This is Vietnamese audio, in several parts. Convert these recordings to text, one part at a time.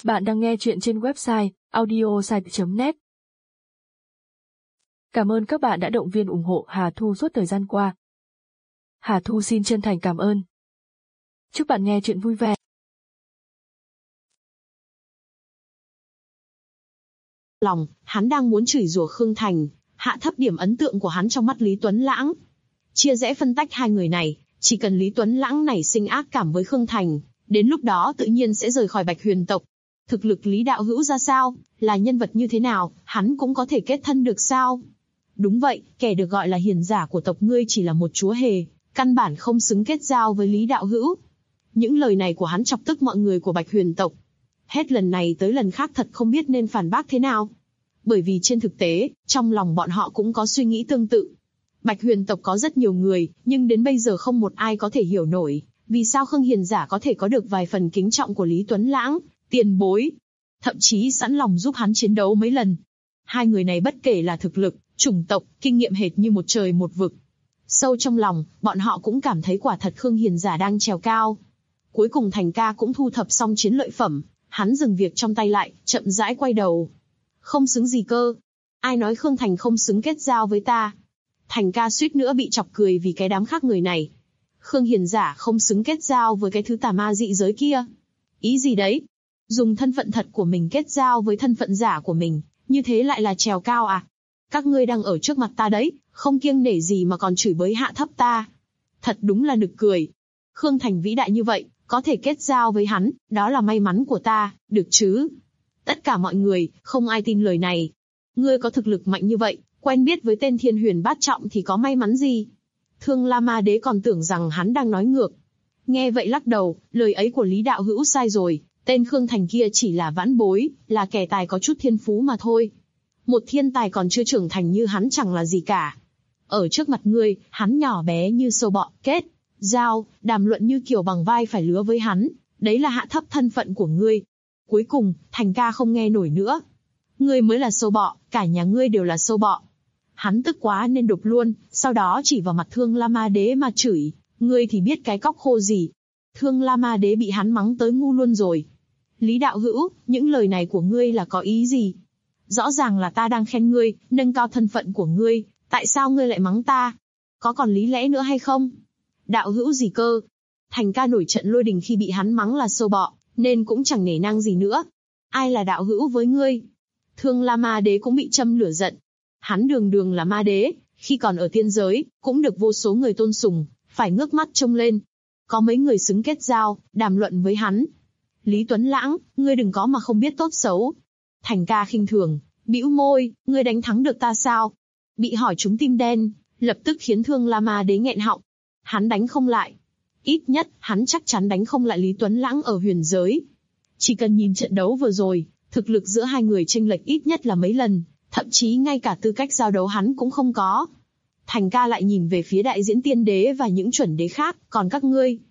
Bạn đang nghe chuyện trên website audiosite.net. Cảm ơn các bạn đã động viên ủng hộ Hà Thu suốt thời gian qua. Hà Thu xin chân thành cảm ơn. Chúc bạn nghe chuyện vui vẻ. Lòng, hắn đang muốn chửi rủa Khương Thành, hạ thấp điểm ấn tượng của hắn trong mắt Lý Tuấn Lãng. Chia rẽ phân tách hai người này, chỉ cần Lý Tuấn Lãng nảy sinh ác cảm với Khương Thành, đến lúc đó tự nhiên sẽ rời khỏi Bạch Huyền tộc. Thực lực Lý đạo hữu ra sao, là nhân vật như thế nào, hắn cũng có thể kết thân được sao? Đúng vậy, kẻ được gọi là hiền giả của tộc ngươi chỉ là một chúa hề, căn bản không xứng kết giao với Lý đạo hữu. Những lời này của hắn chọc tức mọi người của Bạch Huyền tộc. Hết lần này tới lần khác thật không biết nên phản bác thế nào. Bởi vì trên thực tế, trong lòng bọn họ cũng có suy nghĩ tương tự. Bạch Huyền tộc có rất nhiều người, nhưng đến bây giờ không một ai có thể hiểu nổi, vì sao Khương Hiền giả có thể có được vài phần kính trọng của Lý Tuấn Lãng, tiền bối. Thậm chí sẵn lòng giúp hắn chiến đấu mấy lần. Hai người này bất kể là thực lực, chủng tộc, kinh nghiệm hệt như một trời một vực. Sâu trong lòng, bọn họ cũng cảm thấy quả thật Khương Hiền giả đang trèo cao. Cuối cùng Thành ca cũng thu thập xong chiến lợi phẩm, hắn dừng việc trong tay lại, chậm rãi quay đầu. Không xứng gì cơ? Ai nói Khương Thành không xứng kết giao với ta? Thành ca suýt nữa bị chọc cười vì cái đám khác người này. Khương Hiền giả không xứng kết giao với cái thứ tà ma dị giới kia. Ý gì đấy? Dùng thân phận thật của mình kết giao với thân phận giả của mình, như thế lại là trèo cao à? Các ngươi đang ở trước mặt ta đấy, không kiêng nể gì mà còn chửi bới hạ thấp ta. Thật đúng là nực cười. Khương Thành vĩ đại như vậy, có thể kết giao với hắn, đó là may mắn của ta, được chứ? Tất cả mọi người, không ai tin lời này. Ngươi có thực lực mạnh như vậy, quen biết với tên Thiên Huyền Bát Trọng thì có may mắn gì? Thương La Ma Đế còn tưởng rằng hắn đang nói ngược. Nghe vậy lắc đầu, lời ấy của Lý đạo hữu sai rồi. Tên Khương Thành kia chỉ là vãn bối, là kẻ tài có chút thiên phú mà thôi. Một thiên tài còn chưa trưởng thành như hắn chẳng là gì cả. Ở trước mặt ngươi, hắn nhỏ bé như sâu bọ, kết, giao, đàm luận như kiểu bằng vai phải lứa với hắn, đấy là hạ thấp thân phận của ngươi. Cuối cùng, Thành ca không nghe nổi nữa. Ngươi mới là sâu bọ, cả nhà ngươi đều là sâu bọ. Hắn tức quá nên đục luôn, sau đó chỉ vào mặt Thương La Ma Đế mà chửi, ngươi thì biết cái cóc khô gì. Thương La Ma Đế bị hắn mắng tới ngu luôn rồi. Lý đạo hữu, những lời này của ngươi là có ý gì? Rõ ràng là ta đang khen ngươi, nâng cao thân phận của ngươi, tại sao ngươi lại mắng ta? Có còn lý lẽ nữa hay không? Đạo hữu gì cơ? Thành ca nổi trận lôi đình khi bị hắn mắng là sâu bọ, nên cũng chẳng nể nang gì nữa. Ai là đạo hữu với ngươi? Thương La Ma Đế cũng bị châm lửa giận. Hắn đường đường là ma đế, khi còn ở tiên giới, cũng được vô số người tôn sùng, phải ngước mắt trông lên. Có mấy người xứng kết giao, đàm luận với hắn. Lý Tuấn Lãng, ngươi đừng có mà không biết tốt xấu. Thành ca khinh thường, bĩu môi, ngươi đánh thắng được ta sao? Bị hỏi trúng tim đen, lập tức khiến Thương La Ma Đế nghẹn họng. Hắn đánh không lại. Ít nhất, hắn chắc chắn đánh không lại Lý Tuấn Lãng ở huyền giới. Chỉ cần nhìn trận đấu vừa rồi, thực lực giữa hai người chênh lệch ít nhất là mấy lần, thậm chí ngay cả tư cách giao đấu hắn cũng không có. Thành ca lại nhìn về phía Đại Diễn Tiên Đế và những chuẩn đế khác, còn các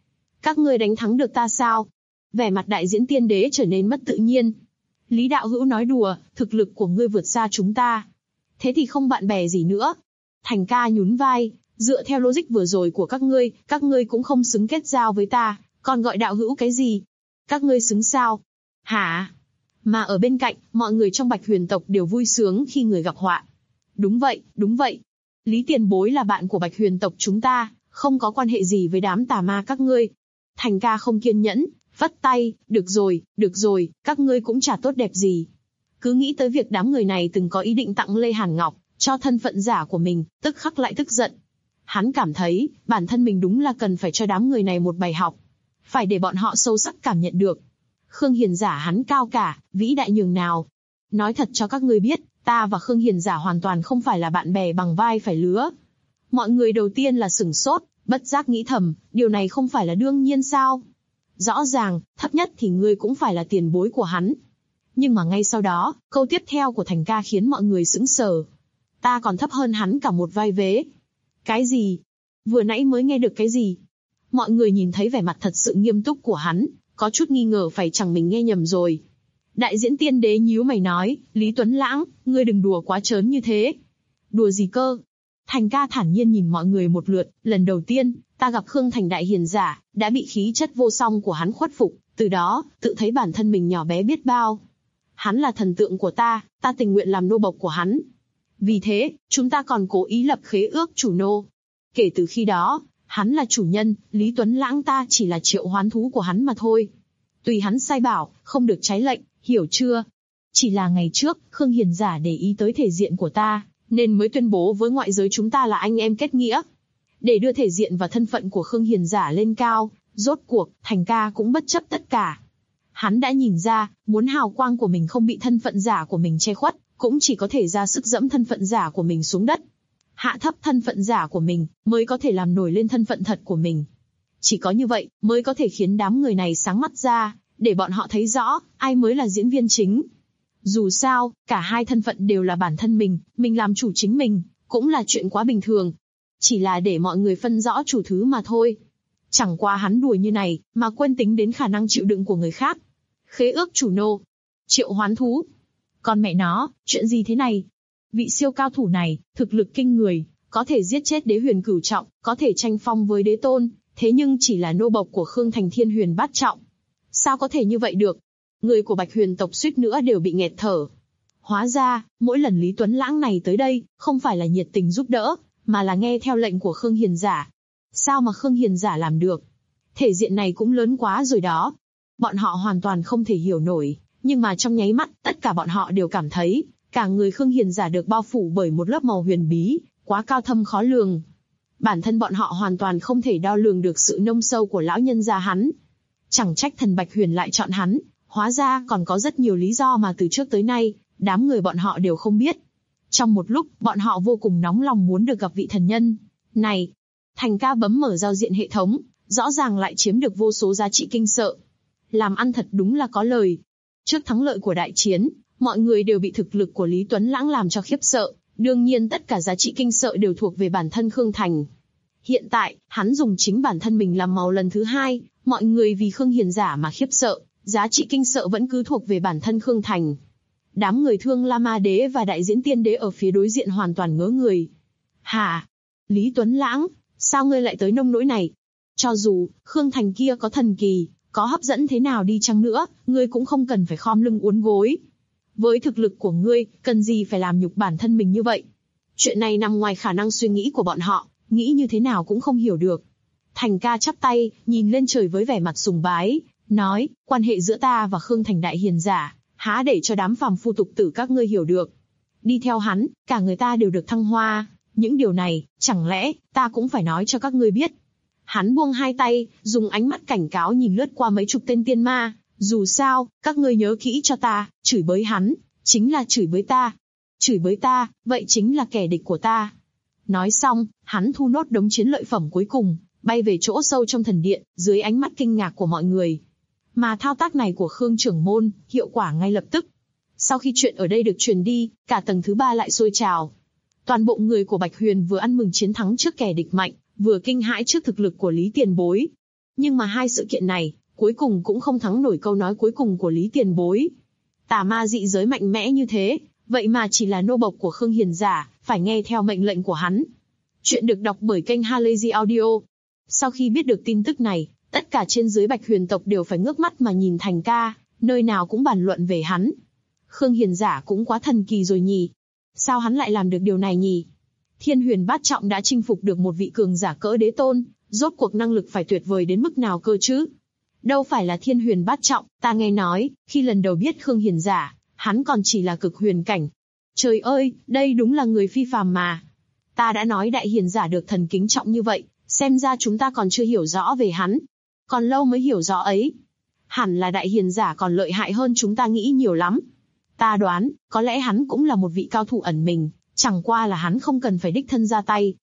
ngươi đánh thắng được ta sao? Vẻ mặt Đại Diễn Tiên Đế trở nên mất tự nhiên. Lý đạo hữu nói đùa, thực lực của ngươi vượt xa chúng ta. Thế thì không bạn bè gì nữa. Thành ca nhún vai, dựa theo logic vừa rồi của các ngươi cũng không xứng kết giao với ta, còn gọi đạo hữu cái gì? Các ngươi xứng sao? Hả? Mà ở bên cạnh, mọi người trong Bạch Huyền tộc đều vui sướng khi người gặp họa. Đúng vậy, đúng vậy. Lý tiền bối là bạn của Bạch Huyền tộc chúng ta, không có quan hệ gì với đám tà ma các ngươi. Thành ca không kiên nhẫn, vất tay, được rồi, các ngươi cũng chả tốt đẹp gì. Cứ nghĩ tới việc đám người này từng có ý định tặng Lê Hàn Ngọc, cho thân phận giả của mình, tức khắc lại tức giận. Hắn cảm thấy, bản thân mình đúng là cần phải cho đám người này một bài học. Phải để bọn họ sâu sắc cảm nhận được. Khương Hiền giả hắn cao cả, vĩ đại nhường nào. Nói thật cho các ngươi biết, ta và Khương Hiền giả hoàn toàn không phải là bạn bè bằng vai phải lứa. Mọi người đầu tiên là sửng sốt, bất giác nghĩ thầm, điều này không phải là đương nhiên sao? Rõ ràng, thấp nhất thì ngươi cũng phải là tiền bối của hắn. Nhưng mà ngay sau đó, câu tiếp theo của Thành ca khiến mọi người sững sờ. Ta còn thấp hơn hắn cả một vai vế. Cái gì? Vừa nãy mới nghe được cái gì? Mọi người nhìn thấy vẻ mặt thật sự nghiêm túc của hắn, có chút nghi ngờ phải chẳng mình nghe nhầm rồi. Đại Diễn Tiên Đế nhíu mày nói, Lý Tuấn Lãng, ngươi đừng đùa quá trớn như thế. Đùa gì cơ? Thành ca thản nhiên nhìn mọi người một lượt, lần đầu tiên, ta gặp Khương Thành đại hiền giả, đã bị khí chất vô song của hắn khuất phục, Từ đó, tự thấy bản thân mình nhỏ bé biết bao. Hắn là thần tượng của ta tình nguyện làm nô bộc của hắn. Vì thế, chúng ta còn cố ý lập khế ước chủ nô. Kể từ khi đó, hắn là chủ nhân, Lý Tuấn Lãng ta chỉ là triệu hoán thú của hắn mà thôi. Tùy hắn sai bảo, không được trái lệnh, hiểu chưa? Chỉ là ngày trước, Khương Hiền Giả để ý tới thể diện của ta, nên mới tuyên bố với ngoại giới chúng ta là anh em kết nghĩa. Để đưa thể diện và thân phận của Khương Hiền Giả lên cao, rốt cuộc, Thành ca cũng bất chấp tất cả. Hắn đã nhìn ra, muốn hào quang của mình không bị thân phận giả của mình che khuất, cũng chỉ có thể ra sức dẫm thân phận giả của mình xuống đất. Hạ thấp thân phận giả của mình, mới có thể làm nổi lên thân phận thật của mình. Chỉ có như vậy, mới có thể khiến đám người này sáng mắt ra, để bọn họ thấy rõ, ai mới là diễn viên chính. Dù sao, cả hai thân phận đều là bản thân mình làm chủ chính mình, cũng là chuyện quá bình thường. Chỉ là để mọi người phân rõ chủ thứ mà thôi. Chẳng qua hắn đùa như này, mà quên tính đến khả năng chịu đựng của người khác. Khế ước chủ nô, triệu hoán thú. Con mẹ nó, chuyện gì thế này? Vị siêu cao thủ này, thực lực kinh người, có thể giết chết đế huyền cửu trọng, có thể tranh phong với đế tôn, thế nhưng chỉ là nô bộc của Khương Thành Thiên Huyền bát trọng. Sao có thể như vậy được? Người của Bạch Huyền tộc suýt nữa đều bị nghẹt thở. Hóa ra, mỗi lần Lý Tuấn Lãng này tới đây, không phải là nhiệt tình giúp đỡ, mà là nghe theo lệnh của Khương Hiền Giả. Sao mà Khương Hiền Giả làm được? Thể diện này cũng lớn quá rồi đó. Bọn họ hoàn toàn không thể hiểu nổi, nhưng mà trong nháy mắt, tất cả bọn họ đều cảm thấy, cả người Khương Hiền Giả được bao phủ bởi một lớp màu huyền bí, quá cao thâm khó lường. Bản thân bọn họ hoàn toàn không thể đo lường được sự nông sâu của lão nhân gia hắn. Chẳng trách thần Bạch Huyền lại chọn hắn, hóa ra còn có rất nhiều lý do mà từ trước tới nay, đám người bọn họ đều không biết. Trong một lúc, bọn họ vô cùng nóng lòng muốn được gặp vị thần nhân này. Thành ca bấm mở giao diện hệ thống, rõ ràng lại chiếm được vô số giá trị kinh sợ. Làm ăn thật đúng là có lời. Trước thắng lợi của đại chiến, mọi người đều bị thực lực của Lý Tuấn Lãng làm cho khiếp sợ, đương nhiên tất cả giá trị kinh sợ đều thuộc về bản thân Khương Thành. Hiện tại, hắn dùng chính bản thân mình làm màu lần thứ hai, mọi người vì Khương Hiền Giả mà khiếp sợ, giá trị kinh sợ vẫn cứ thuộc về bản thân Khương Thành. Đám người Thương La Ma Đế và Đại Diễn Tiên Đế ở phía đối diện hoàn toàn ngớ người. Hả? Lý Tuấn Lãng, sao ngươi lại tới nông nỗi này? Cho dù, Khương Thành kia có thần kỳ, có hấp dẫn thế nào đi chăng nữa, ngươi cũng không cần phải khom lưng uốn gối. Với thực lực của ngươi, cần gì phải làm nhục bản thân mình như vậy? Chuyện này nằm ngoài khả năng suy nghĩ của bọn họ, nghĩ như thế nào cũng không hiểu được. Thành ca chắp tay, nhìn lên trời với vẻ mặt sùng bái, nói, quan hệ giữa ta và Khương Thành Đại Hiền Giả, há để cho đám phàm phu tục tử các ngươi hiểu được. Đi theo hắn, cả người ta đều được thăng hoa, những điều này, chẳng lẽ, ta cũng phải nói cho các ngươi biết. Hắn buông hai tay, dùng ánh mắt cảnh cáo nhìn lướt qua mấy chục tên tiên ma, dù sao, các ngươi nhớ kỹ cho ta, chửi bới hắn, chính là chửi bới ta. Chửi bới ta, vậy chính là kẻ địch của ta. Nói xong, hắn thu nốt đống chiến lợi phẩm cuối cùng, bay về chỗ sâu trong thần điện, dưới ánh mắt kinh ngạc của mọi người. Mà thao tác này của Khương trưởng môn, hiệu quả ngay lập tức. Sau khi chuyện ở đây được truyền đi, cả tầng thứ 3 lại sôi trào. Toàn bộ người của Bạch Huyền vừa ăn mừng chiến thắng trước kẻ địch mạnh, vừa kinh hãi trước thực lực của Lý Tiền Bối. Nhưng mà hai sự kiện này, cuối cùng cũng không thắng nổi câu nói cuối cùng của Lý Tiền Bối. Tà ma dị giới mạnh mẽ như thế, vậy mà chỉ là nô bộc của Khương Hiền Giả, phải nghe theo mệnh lệnh của hắn. Chuyện được đọc bởi kênh Halazy Audio. Sau khi biết được tin tức này, tất cả trên dưới Bạch Huyền tộc đều phải ngước mắt mà nhìn Thành ca, nơi nào cũng bàn luận về hắn. Khương Hiền Giả cũng quá thần kỳ rồi nhỉ? Sao hắn lại làm được điều này nhỉ? Thiên Huyền bát trọng đã chinh phục được một vị cường giả cỡ đế tôn, rốt cuộc năng lực phải tuyệt vời đến mức nào cơ chứ? Đâu phải là Thiên Huyền bát trọng, ta nghe nói, khi lần đầu biết Khương Hiền Giả, hắn còn chỉ là cực huyền cảnh. Trời ơi, đây đúng là người phi phàm mà. Ta đã nói Đại Hiền Giả được thần kính trọng như vậy, xem ra chúng ta còn chưa hiểu rõ về hắn. Còn lâu mới hiểu rõ ấy. Hẳn là Đại Hiền Giả còn lợi hại hơn chúng ta nghĩ nhiều lắm. Ta đoán, có lẽ hắn cũng là một vị cao thủ ẩn mình, chẳng qua là hắn không cần phải đích thân ra tay.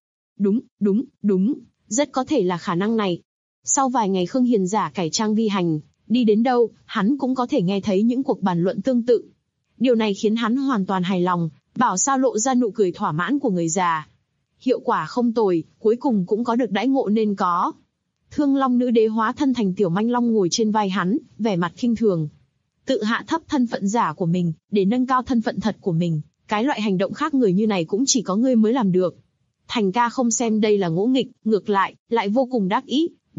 Đúng, rất có thể là khả năng này. Sau vài ngày Khương Hiền Giả cải trang vi hành, đi đến đâu, hắn cũng có thể nghe thấy những cuộc bàn luận tương tự. Điều này khiến hắn hoàn toàn hài lòng, bảo sao lộ ra nụ cười thỏa mãn của người già. Hiệu quả không tồi, cuối cùng cũng có được đãi ngộ nên có. Thương Long nữ đế hóa thân thành tiểu manh long ngồi trên vai hắn, vẻ mặt khinh thường. Tự hạ thấp thân phận giả của mình, để nâng cao thân phận thật của mình, cái loại hành động khác người như này cũng chỉ có ngươi mới làm được. Thành ca không xem đây là ngỗ nghịch, ngược lại vô cùng đắc ý,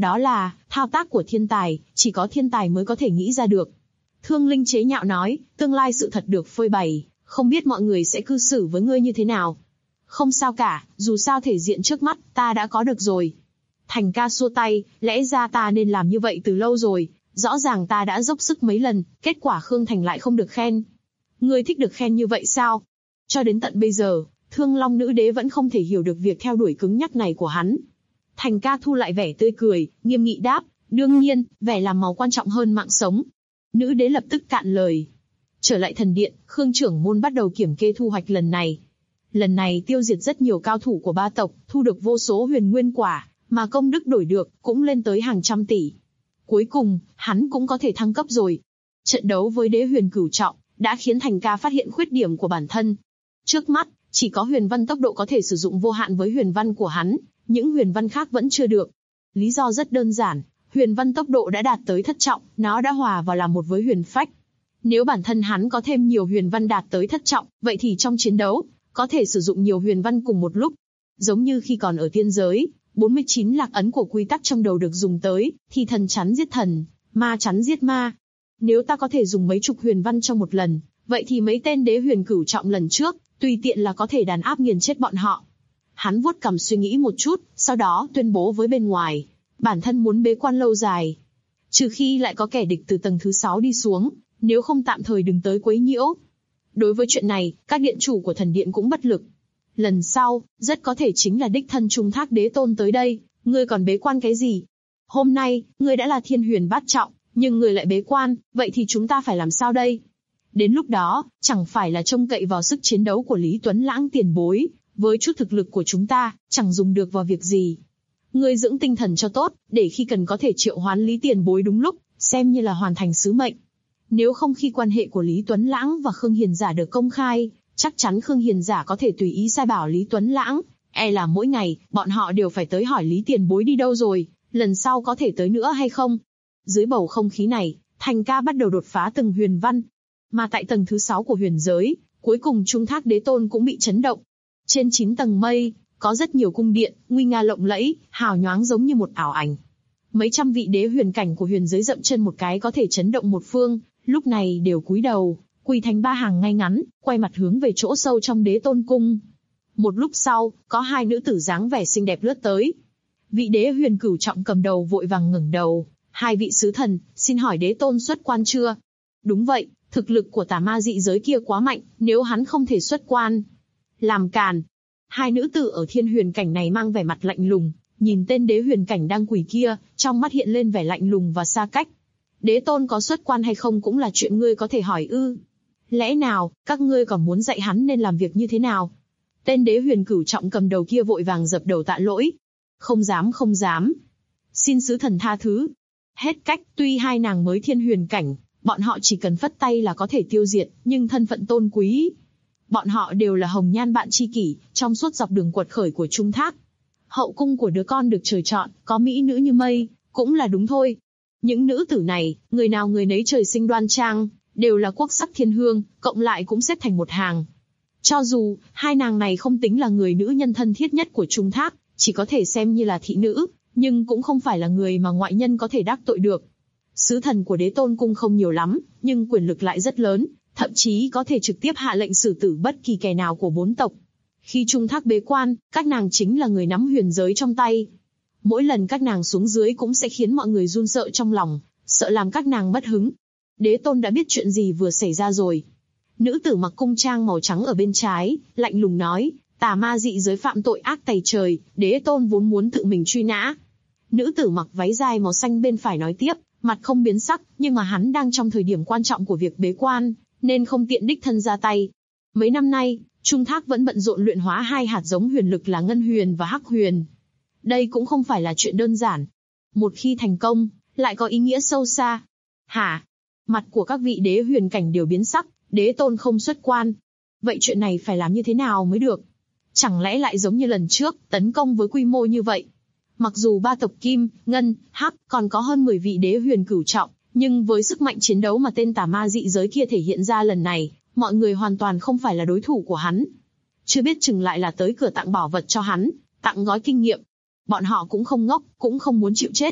Đó là, thao tác của thiên tài, chỉ có thiên tài mới có thể nghĩ ra được. Thương Linh chế nhạo nói, tương lai sự thật được phơi bày, không biết mọi người sẽ cư xử với ngươi như thế nào. Không sao cả, dù sao thể diện trước mắt, ta đã có được rồi. Thành ca xua tay, lẽ ra ta nên làm như vậy từ lâu rồi, rõ ràng ta đã dốc sức mấy lần, kết quả Khương Thành lại không được khen. Ngươi thích được khen như vậy sao? Cho đến tận bây giờ, Thương Long nữ đế vẫn không thể hiểu được việc theo đuổi cứng nhắc này của hắn. Thành ca thu lại vẻ tươi cười, nghiêm nghị đáp, đương nhiên, vẻ làm màu quan trọng hơn mạng sống. Nữ đế lập tức cạn lời. Trở lại thần điện, Khương trưởng môn bắt đầu kiểm kê thu hoạch lần này. Lần này tiêu diệt rất nhiều cao thủ của ba tộc, thu được vô số huyền nguyên quả, mà công đức đổi được, cũng lên tới hàng trăm tỷ. Cuối cùng, hắn cũng có thể thăng cấp rồi. Trận đấu với đế huyền cửu trọng, đã khiến Thành ca phát hiện khuyết điểm của bản thân. Trước mắt, chỉ có huyền văn tốc độ có thể sử dụng vô hạn với huyền văn của hắn, những huyền văn khác vẫn chưa được. Lý do rất đơn giản, huyền văn tốc độ đã đạt tới thất trọng, nó đã hòa vào làm một với huyền phách. Nếu bản thân hắn có thêm nhiều huyền văn đạt tới thất trọng, vậy thì trong chiến đấu, có thể sử dụng nhiều huyền văn cùng một lúc. Giống như khi còn ở tiên giới, 49 lạc ấn của quy tắc trong đầu được dùng tới, thì thần chắn giết thần, ma chắn giết ma. Nếu ta có thể dùng mấy chục huyền văn trong một lần, vậy thì mấy tên đế huyền cửu trọng lần trước, tùy tiện là có thể đàn áp nghiền chết bọn họ. Hắn vuốt cằm suy nghĩ một chút, sau đó tuyên bố với bên ngoài, bản thân muốn bế quan lâu dài. Trừ khi lại có kẻ địch từ tầng thứ 6 đi xuống, nếu không tạm thời đừng tới quấy nhiễu. Đối với chuyện này, các điện chủ của thần điện cũng bất lực. Lần sau, rất có thể chính là đích thân Trung Thác Đế Tôn tới đây, ngươi còn bế quan cái gì? Hôm nay, ngươi đã là thiên huyền bát trọng, nhưng ngươi lại bế quan, vậy thì chúng ta phải làm sao đây? Đến lúc đó, chẳng phải là trông cậy vào sức chiến đấu của Lý Tuấn Lãng tiền bối, với chút thực lực của chúng ta, chẳng dùng được vào việc gì. Ngươi dưỡng tinh thần cho tốt, để khi cần có thể triệu hoán Lý tiền bối đúng lúc, xem như là hoàn thành sứ mệnh. Nếu không khi quan hệ của Lý Tuấn Lãng và Khương Hiền Giả được công khai, chắc chắn Khương Hiền Giả có thể tùy ý sai bảo Lý Tuấn Lãng, là mỗi ngày, bọn họ đều phải tới hỏi Lý tiền bối đi đâu rồi, lần sau có thể tới nữa hay không. Dưới bầu không khí này, Thành ca bắt đầu đột phá từng huyền văn. Mà tại tầng thứ 6 của huyền giới, cuối cùng Trung Thác Đế Tôn cũng bị chấn động. Trên 9 tầng mây, có rất nhiều cung điện, nguy nga lộng lẫy, hào nhoáng giống như một ảo ảnh. Mấy trăm vị đế huyền cảnh của huyền giới dậm chân một cái có thể chấn động một phương, lúc này đều cúi đầu, quỳ thành ba hàng ngay ngắn, quay mặt hướng về chỗ sâu trong Đế Tôn cung. Một lúc sau, có hai nữ tử dáng vẻ xinh đẹp lướt tới. Vị đế huyền cửu trọng cầm đầu vội vàng ngẩng đầu, hai vị sứ thần, xin hỏi Đế Tôn xuất quan chưa? Đúng vậy, thực lực của tà ma dị giới kia quá mạnh, nếu hắn không thể xuất quan. Làm càn. Hai nữ tử ở thiên huyền cảnh này mang vẻ mặt lạnh lùng, nhìn tên đế huyền cảnh đang quỳ kia, trong mắt hiện lên vẻ lạnh lùng và xa cách. Đế Tôn có xuất quan hay không cũng là chuyện ngươi có thể hỏi ư? Lẽ nào, các ngươi còn muốn dạy hắn nên làm việc như thế nào? Tên đế huyền cửu trọng cầm đầu kia vội vàng dập đầu tạ lỗi. Không dám không dám. Xin sứ thần tha thứ. Hết cách, tuy hai nàng mới thiên huyền cảnh, bọn họ chỉ cần phất tay là có thể tiêu diệt, nhưng thân phận tôn quý. Bọn họ đều là hồng nhan bạn tri kỷ, trong suốt dọc đường quật khởi của Trung Thác. Hậu cung của đứa con được trời chọn, có mỹ nữ như mây, cũng là đúng thôi. Những nữ tử này, người nào người nấy trời sinh đoan trang, đều là quốc sắc thiên hương, cộng lại cũng xếp thành một hàng. Cho dù, hai nàng này không tính là người nữ nhân thân thiết nhất của Trung Thác, chỉ có thể xem như là thị nữ, nhưng cũng không phải là người mà ngoại nhân có thể đắc tội được. Sứ thần của Đế Tôn cung không nhiều lắm, nhưng quyền lực lại rất lớn, thậm chí có thể trực tiếp hạ lệnh xử tử bất kỳ kẻ nào của bốn tộc. Khi Trung Thác bế quan, các nàng chính là người nắm huyền giới trong tay. Mỗi lần các nàng xuống dưới cũng sẽ khiến mọi người run sợ trong lòng, sợ làm các nàng mất hứng. Đế Tôn đã biết chuyện gì vừa xảy ra rồi. Nữ tử mặc cung trang màu trắng ở bên trái, lạnh lùng nói, tà ma dị giới phạm tội ác tày trời, Đế Tôn vốn muốn tự mình truy nã. Nữ tử mặc váy dài màu xanh bên phải nói tiếp, mặt không biến sắc, nhưng mà hắn đang trong thời điểm quan trọng của việc bế quan, nên không tiện đích thân ra tay. Mấy năm nay, Trung Thác vẫn bận rộn luyện hóa hai hạt giống huyền lực là Ngân Huyền và Hắc Huyền. Đây cũng không phải là chuyện đơn giản. Một khi thành công, lại có ý nghĩa sâu xa. Hả? Mặt của các vị đế huyền cảnh đều biến sắc, Đế Tôn không xuất quan. Vậy chuyện này phải làm như thế nào mới được? Chẳng lẽ lại giống như lần trước, tấn công với quy mô như vậy? Mặc dù ba tộc Kim, Ngân, Hắc còn có hơn 10 vị đế huyền cửu trọng, nhưng với sức mạnh chiến đấu mà tên tà ma dị giới kia thể hiện ra lần này, mọi người hoàn toàn không phải là đối thủ của hắn. Chưa biết chừng lại là tới cửa tặng bảo vật cho hắn, tặng gói kinh nghiệm. Bọn họ cũng không ngốc, cũng không muốn chịu chết.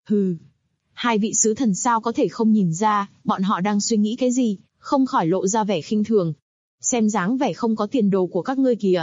Hừ. Hai vị sứ thần sao có thể không nhìn ra, bọn họ đang suy nghĩ cái gì, không khỏi lộ ra vẻ khinh thường. Xem dáng vẻ không có tiền đồ của các ngươi kìa.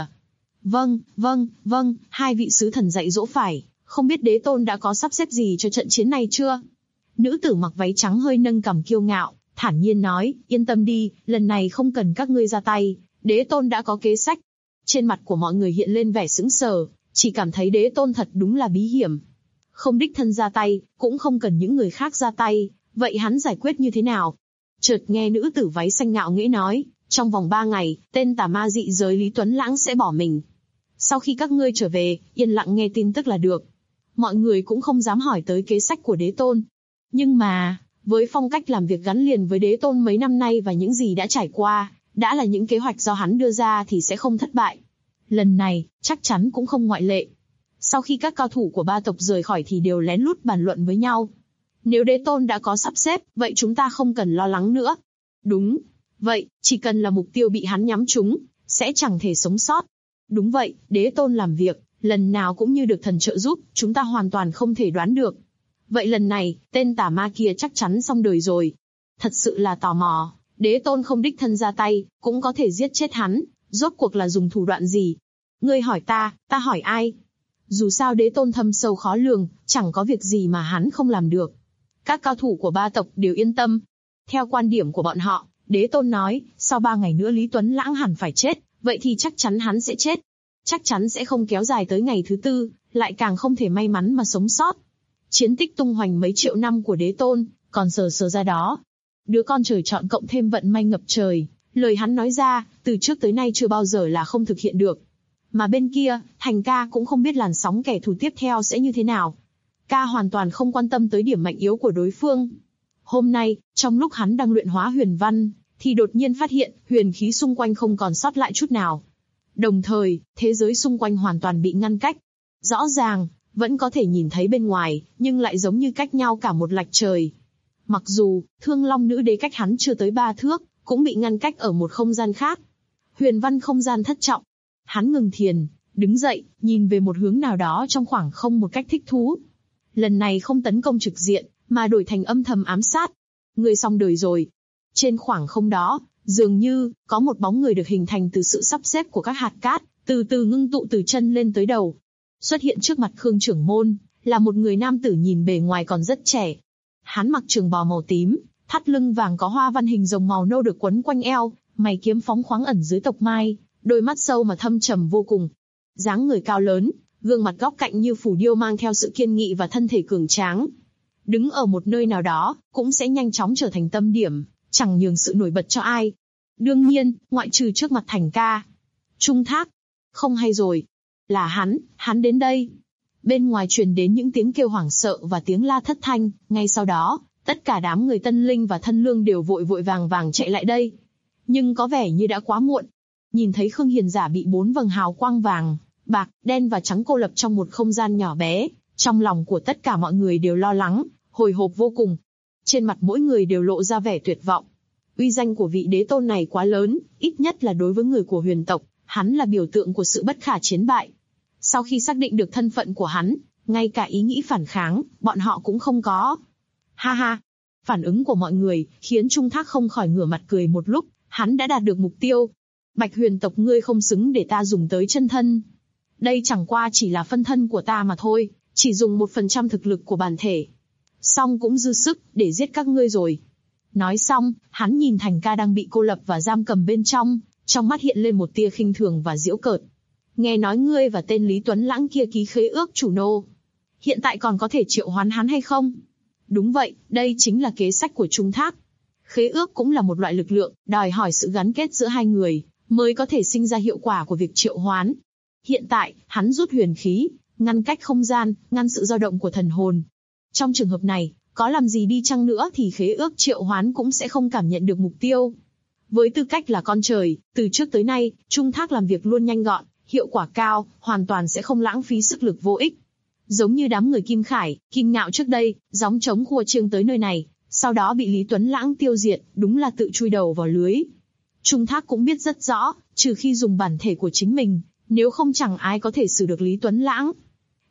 Vâng, hai vị sứ thần dạy dỗ phải, không biết đế tôn đã có sắp xếp gì cho trận chiến này chưa? Nữ tử mặc váy trắng hơi nâng cằm kiêu ngạo, thản nhiên nói, yên tâm đi, lần này không cần các ngươi ra tay, đế tôn đã có kế sách. Trên mặt của mọi người hiện lên vẻ sững sờ, chỉ cảm thấy đế tôn thật đúng là bí hiểm. Không đích thân ra tay, cũng không cần những người khác ra tay, vậy hắn giải quyết như thế nào? Chợt nghe nữ tử váy xanh ngạo nghễ nói, trong vòng 3 ngày, tên tà ma dị giới Lý Tuấn Lãng sẽ bỏ mình. Sau khi các ngươi trở về, yên lặng nghe tin tức là được. Mọi người cũng không dám hỏi tới kế sách của đế tôn. Nhưng mà, với phong cách làm việc gắn liền với đế tôn mấy năm nay và những gì đã trải qua, đã là những kế hoạch do hắn đưa ra thì sẽ không thất bại. Lần này, chắc chắn cũng không ngoại lệ. Sau khi các cao thủ của ba tộc rời khỏi thì đều lén lút bàn luận với nhau. Nếu đế tôn đã có sắp xếp, vậy chúng ta không cần lo lắng nữa. Đúng. Vậy, chỉ cần là mục tiêu bị hắn nhắm trúng, sẽ chẳng thể sống sót. Đúng vậy, đế tôn làm việc, lần nào cũng như được thần trợ giúp, chúng ta hoàn toàn không thể đoán được. Vậy lần này, tên tà ma kia chắc chắn xong đời rồi. Thật sự là tò mò, đế tôn không đích thân ra tay, cũng có thể giết chết hắn, rốt cuộc là dùng thủ đoạn gì? Ngươi hỏi ta hỏi ai? Dù sao đế tôn thâm sâu khó lường, chẳng có việc gì mà hắn không làm được. Các cao thủ của ba tộc đều yên tâm. Theo quan điểm của bọn họ, đế tôn nói, sau 3 ngày nữa Lý Tuấn Lãng hẳn phải chết, vậy thì chắc chắn hắn sẽ chết. Chắc chắn sẽ không kéo dài tới ngày thứ 4, lại càng không thể may mắn mà sống sót. Chiến tích tung hoành mấy triệu năm của đế tôn, còn sờ ra đó. Đứa con trời chọn cộng thêm vận may ngập trời, lời hắn nói ra, từ trước tới nay chưa bao giờ là không thực hiện được. Mà bên kia, Thành ca cũng không biết làn sóng kẻ thù tiếp theo sẽ như thế nào. Ca hoàn toàn không quan tâm tới điểm mạnh yếu của đối phương. Hôm nay, trong lúc hắn đang luyện hóa huyền văn, thì đột nhiên phát hiện, huyền khí xung quanh không còn sót lại chút nào. Đồng thời, thế giới xung quanh hoàn toàn bị ngăn cách. Rõ ràng, vẫn có thể nhìn thấy bên ngoài, nhưng lại giống như cách nhau cả một lạch trời. Mặc dù, Thương Long Nữ Đế cách hắn chưa tới 3 thước, cũng bị ngăn cách ở một không gian khác. Huyền văn không gian thất trọng. Hắn ngừng thiền, đứng dậy, nhìn về một hướng nào đó trong khoảng không một cách thích thú. Lần này không tấn công trực diện, mà đổi thành âm thầm ám sát. Người xong đời rồi. Trên khoảng không đó, dường như, có một bóng người được hình thành từ sự sắp xếp của các hạt cát, từ từ ngưng tụ từ chân lên tới đầu. Xuất hiện trước mặt Khương trưởng môn, là một người nam tử nhìn bề ngoài còn rất trẻ. Hắn mặc trường bào màu tím, thắt lưng vàng có hoa văn hình rồng màu nâu được quấn quanh eo, mày kiếm phóng khoáng ẩn dưới tộc mai, đôi mắt sâu mà thâm trầm vô cùng. Dáng người cao lớn, gương mặt góc cạnh như phù điêu mang theo sự kiên nghị và thân thể cường tráng. Đứng ở một nơi nào đó, cũng sẽ nhanh chóng trở thành tâm điểm, chẳng nhường sự nổi bật cho ai. Đương nhiên, ngoại trừ trước mặt Thành ca. Trung Thác. Không hay rồi. Là hắn đến đây. Bên ngoài truyền đến những tiếng kêu hoảng sợ và tiếng la thất thanh, ngay sau đó, tất cả đám người Tân Linh và Thân Lương đều vội vàng chạy lại đây. Nhưng có vẻ như đã quá muộn. Nhìn thấy Khương Hiền Giả bị 4 vầng hào quang vàng, bạc, đen và trắng cô lập trong một không gian nhỏ bé, trong lòng của tất cả mọi người đều lo lắng, hồi hộp vô cùng. Trên mặt mỗi người đều lộ ra vẻ tuyệt vọng. Uy danh của vị đế tôn này quá lớn, ít nhất là đối với người của huyền tộc, hắn là biểu tượng của sự bất khả chiến bại. Sau khi xác định được thân phận của hắn, ngay cả ý nghĩ phản kháng, bọn họ cũng không có. Ha ha! Phản ứng của mọi người, khiến Trung Thác không khỏi ngửa mặt cười một lúc, hắn đã đạt được mục tiêu. Bạch huyền tộc ngươi không xứng để ta dùng tới chân thân. Đây chẳng qua chỉ là phân thân của ta mà thôi, chỉ dùng 1% thực lực của bản thể. Xong cũng dư sức, để giết các ngươi rồi. Nói xong, hắn nhìn Thành ca đang bị cô lập và giam cầm bên trong mắt hiện lên một tia khinh thường và giễu cợt. Nghe nói ngươi và tên Lý Tuấn Lãng kia ký khế ước chủ nô. Hiện tại còn có thể triệu hoán hắn hay không? Đúng vậy, đây chính là kế sách của Trung Thác. Khế ước cũng là một loại lực lượng, đòi hỏi sự gắn kết giữa hai người, mới có thể sinh ra hiệu quả của việc triệu hoán. Hiện tại, hắn rút huyền khí, ngăn cách không gian, ngăn sự dao động của thần hồn. Trong trường hợp này, có làm gì đi chăng nữa thì khế ước triệu hoán cũng sẽ không cảm nhận được mục tiêu. Với tư cách là con trời, từ trước tới nay, Trung Thác làm việc luôn nhanh gọn, hiệu quả cao, hoàn toàn sẽ không lãng phí sức lực vô ích. Giống như đám người Kim Khải, Kim Ngạo trước đây, gióng trống khua chiêng tới nơi này, sau đó bị Lý Tuấn Lãng tiêu diệt, đúng là tự chui đầu vào lưới. Trung Thác cũng biết rất rõ, trừ khi dùng bản thể của chính mình, nếu không chẳng ai có thể xử được Lý Tuấn Lãng.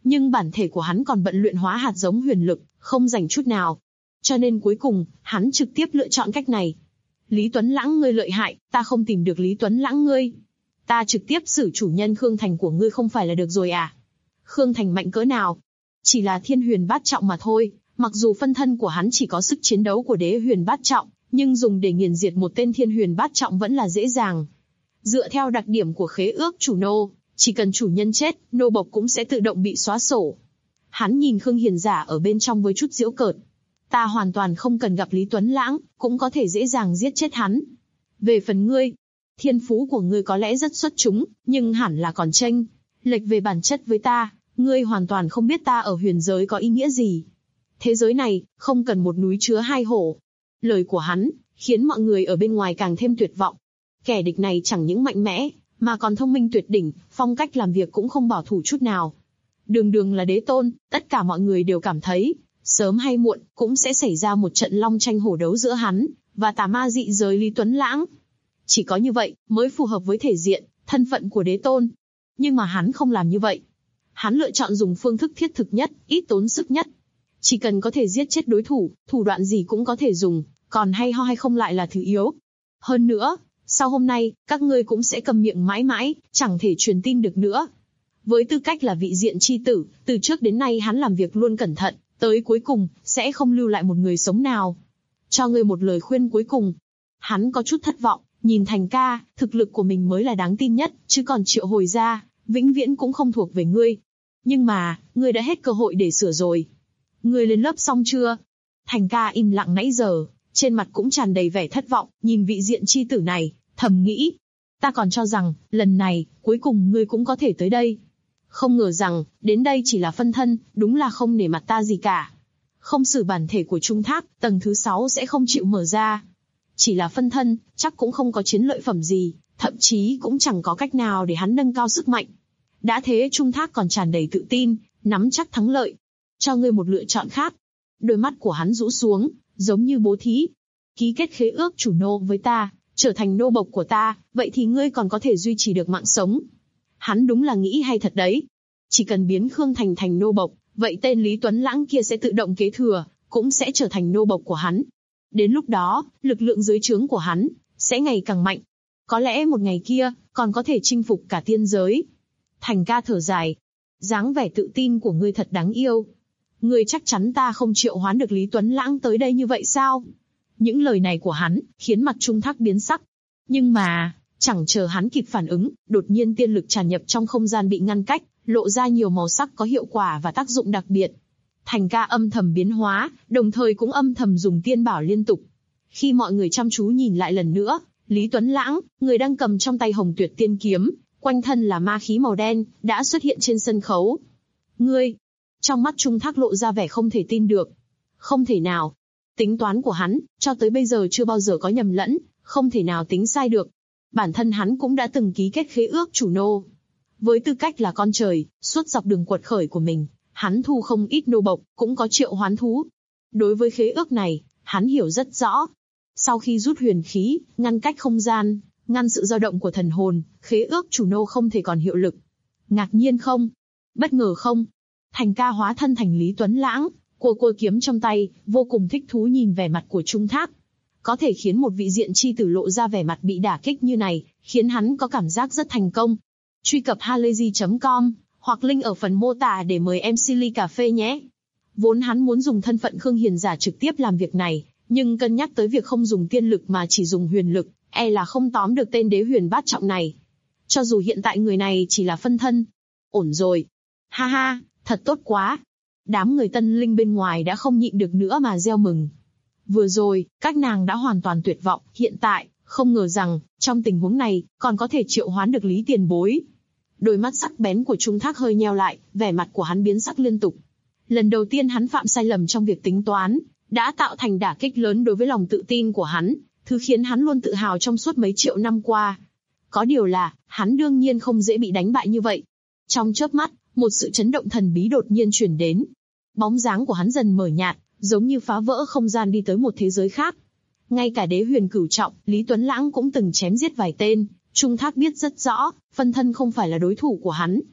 nhưng bản thể của hắn còn bận luyện hóa hạt giống huyền lực, không rảnh chút nào. Cho nên cuối cùng, hắn trực tiếp lựa chọn cách này. Lý Tuấn Lãng ngươi lợi hại, ta không tìm được Lý Tuấn Lãng ngươi. Ta trực tiếp xử chủ nhân Khương Thành của ngươi không phải là được rồi à? Khương Thành mạnh cỡ nào? Chỉ là thiên huyền bát trọng mà thôi, mặc dù phân thân của hắn chỉ có sức chiến đấu của đế huyền bát trọng, nhưng dùng để nghiền diệt một tên thiên huyền bát trọng vẫn là dễ dàng. Dựa theo đặc điểm của khế ước chủ nô, chỉ cần chủ nhân chết, nô bộc cũng sẽ tự động bị xóa sổ. Hắn nhìn Khương Hiền giả ở bên trong với chút giễu cợt. Ta hoàn toàn không cần gặp Lý Tuấn Lãng, cũng có thể dễ dàng giết chết hắn. Về phần ngươi, thiên phú của ngươi có lẽ rất xuất chúng, nhưng hẳn là còn chênh lệch về bản chất với ta, ngươi hoàn toàn không biết ta ở huyền giới có ý nghĩa gì. Thế giới này, không cần một núi chứa hai hổ. Lời của hắn, khiến mọi người ở bên ngoài càng thêm tuyệt vọng. Kẻ địch này chẳng những mạnh mẽ, mà còn thông minh tuyệt đỉnh, phong cách làm việc cũng không bảo thủ chút nào. Đường đường là đế tôn, tất cả mọi người đều cảm thấy, sớm hay muộn, cũng sẽ xảy ra một trận long tranh hổ đấu giữa hắn, và tà ma dị giới Lý Tuấn Lãng. Chỉ có như vậy, mới phù hợp với thể diện, thân phận của đế tôn. Nhưng mà hắn không làm như vậy. Hắn lựa chọn dùng phương thức thiết thực nhất, ít tốn sức nhất. Chỉ cần có thể giết chết đối thủ, thủ đoạn gì cũng có thể dùng, còn hay ho hay không lại là thứ yếu. Hơn nữa, sau hôm nay, các ngươi cũng sẽ cầm miệng mãi mãi, chẳng thể truyền tin được nữa. Với tư cách là vị diện chi tử, từ trước đến nay hắn làm việc luôn cẩn thận, tới cuối cùng, sẽ không lưu lại một người sống nào. Cho ngươi một lời khuyên cuối cùng. Hắn có chút thất vọng, nhìn Thành ca, thực lực của mình mới là đáng tin nhất, chứ còn triệu hồi ra, vĩnh viễn cũng không thuộc về ngươi. Nhưng mà, ngươi đã hết cơ hội để sửa rồi. Ngươi lên lớp xong chưa? Thành ca im lặng nãy giờ, trên mặt cũng tràn đầy vẻ thất vọng, nhìn vị diện chi tử này, thầm nghĩ. Ta còn cho rằng, lần này, cuối cùng ngươi cũng có thể tới đây. Không ngờ rằng, đến đây chỉ là phân thân, đúng là không nể mặt ta gì cả. Không xử bản thể của Trung Thác, tầng thứ 6 sẽ không chịu mở ra. Chỉ là phân thân, chắc cũng không có chiến lợi phẩm gì, thậm chí cũng chẳng có cách nào để hắn nâng cao sức mạnh. Đã thế Trung Thác còn tràn đầy tự tin, nắm chắc thắng lợi. Cho ngươi một lựa chọn khác. Đôi mắt của hắn rũ xuống, giống như bố thí. Ký kết khế ước chủ nô với ta, trở thành nô bộc của ta, vậy thì ngươi còn có thể duy trì được mạng sống. Hắn đúng là nghĩ hay thật đấy. Chỉ cần biến Khương Thành thành nô bộc, vậy tên Lý Tuấn Lãng kia sẽ tự động kế thừa, cũng sẽ trở thành nô bộc của hắn. Đến lúc đó, lực lượng dưới trướng của hắn sẽ ngày càng mạnh. Có lẽ một ngày kia, còn có thể chinh phục cả tiên giới. Thành ca thở dài. Dáng vẻ tự tin của ngươi thật đáng yêu. Ngươi chắc chắn ta không triệu hoán được Lý Tuấn Lãng tới đây như vậy sao? Những lời này của hắn, khiến mặt Trung Thác biến sắc. Nhưng mà, chẳng chờ hắn kịp phản ứng, đột nhiên tiên lực tràn nhập trong không gian bị ngăn cách, lộ ra nhiều màu sắc có hiệu quả và tác dụng đặc biệt. Thành ca âm thầm biến hóa, đồng thời cũng âm thầm dùng tiên bảo liên tục. Khi mọi người chăm chú nhìn lại lần nữa, Lý Tuấn Lãng, người đang cầm trong tay Hồng Tuyệt Tiên Kiếm, quanh thân là ma khí màu đen, đã xuất hiện trên sân khấu. Ngươi! Trong mắt Trung Thác lộ ra vẻ không thể tin được. Không thể nào. Tính toán của hắn, cho tới bây giờ chưa bao giờ có nhầm lẫn, không thể nào tính sai được. Bản thân hắn cũng đã từng ký kết khế ước chủ nô. Với tư cách là con trời, suốt dọc đường quật khởi của mình, hắn thu không ít nô bộc, cũng có triệu hoán thú. Đối với khế ước này, hắn hiểu rất rõ. Sau khi rút huyền khí, ngăn cách không gian, ngăn sự dao động của thần hồn, khế ước chủ nô không thể còn hiệu lực. Ngạc nhiên không? Bất ngờ không? Thành ca hóa thân thành Lý Tuấn Lãng, cua kiếm trong tay, vô cùng thích thú nhìn vẻ mặt của Trung Thác. Có thể khiến một vị diện chi tử lộ ra vẻ mặt bị đả kích như này, khiến hắn có cảm giác rất thành công. Truy cập halayzi.com, hoặc link ở phần mô tả để mời MC ly cà phê nhé. Vốn hắn muốn dùng thân phận Khương Hiền giả trực tiếp làm việc này, nhưng cân nhắc tới việc không dùng tiên lực mà chỉ dùng huyền lực, e là không tóm được tên đế huyền bát trọng này. Cho dù hiện tại người này chỉ là phân thân. Ổn rồi. Ha ha, thật tốt quá. Đám người tân linh bên ngoài đã không nhịn được nữa mà reo mừng. Vừa rồi, các nàng đã hoàn toàn tuyệt vọng, hiện tại, không ngờ rằng, trong tình huống này, còn có thể triệu hoán được Lý tiền bối. Đôi mắt sắc bén của Trung Thác hơi nheo lại, vẻ mặt của hắn biến sắc liên tục. Lần đầu tiên hắn phạm sai lầm trong việc tính toán, đã tạo thành đả kích lớn đối với lòng tự tin của hắn, thứ khiến hắn luôn tự hào trong suốt mấy triệu năm qua. Có điều là, hắn đương nhiên không dễ bị đánh bại như vậy. Trong chớp mắt, một sự chấn động thần bí đột nhiên chuyển đến. Bóng dáng của hắn dần mờ nhạt, giống như phá vỡ không gian đi tới một thế giới khác. Ngay cả đế huyền cửu trọng, Lý Tuấn Lãng cũng từng chém giết vài tên, Trung Thác biết rất rõ, phân thân không phải là đối thủ của hắn.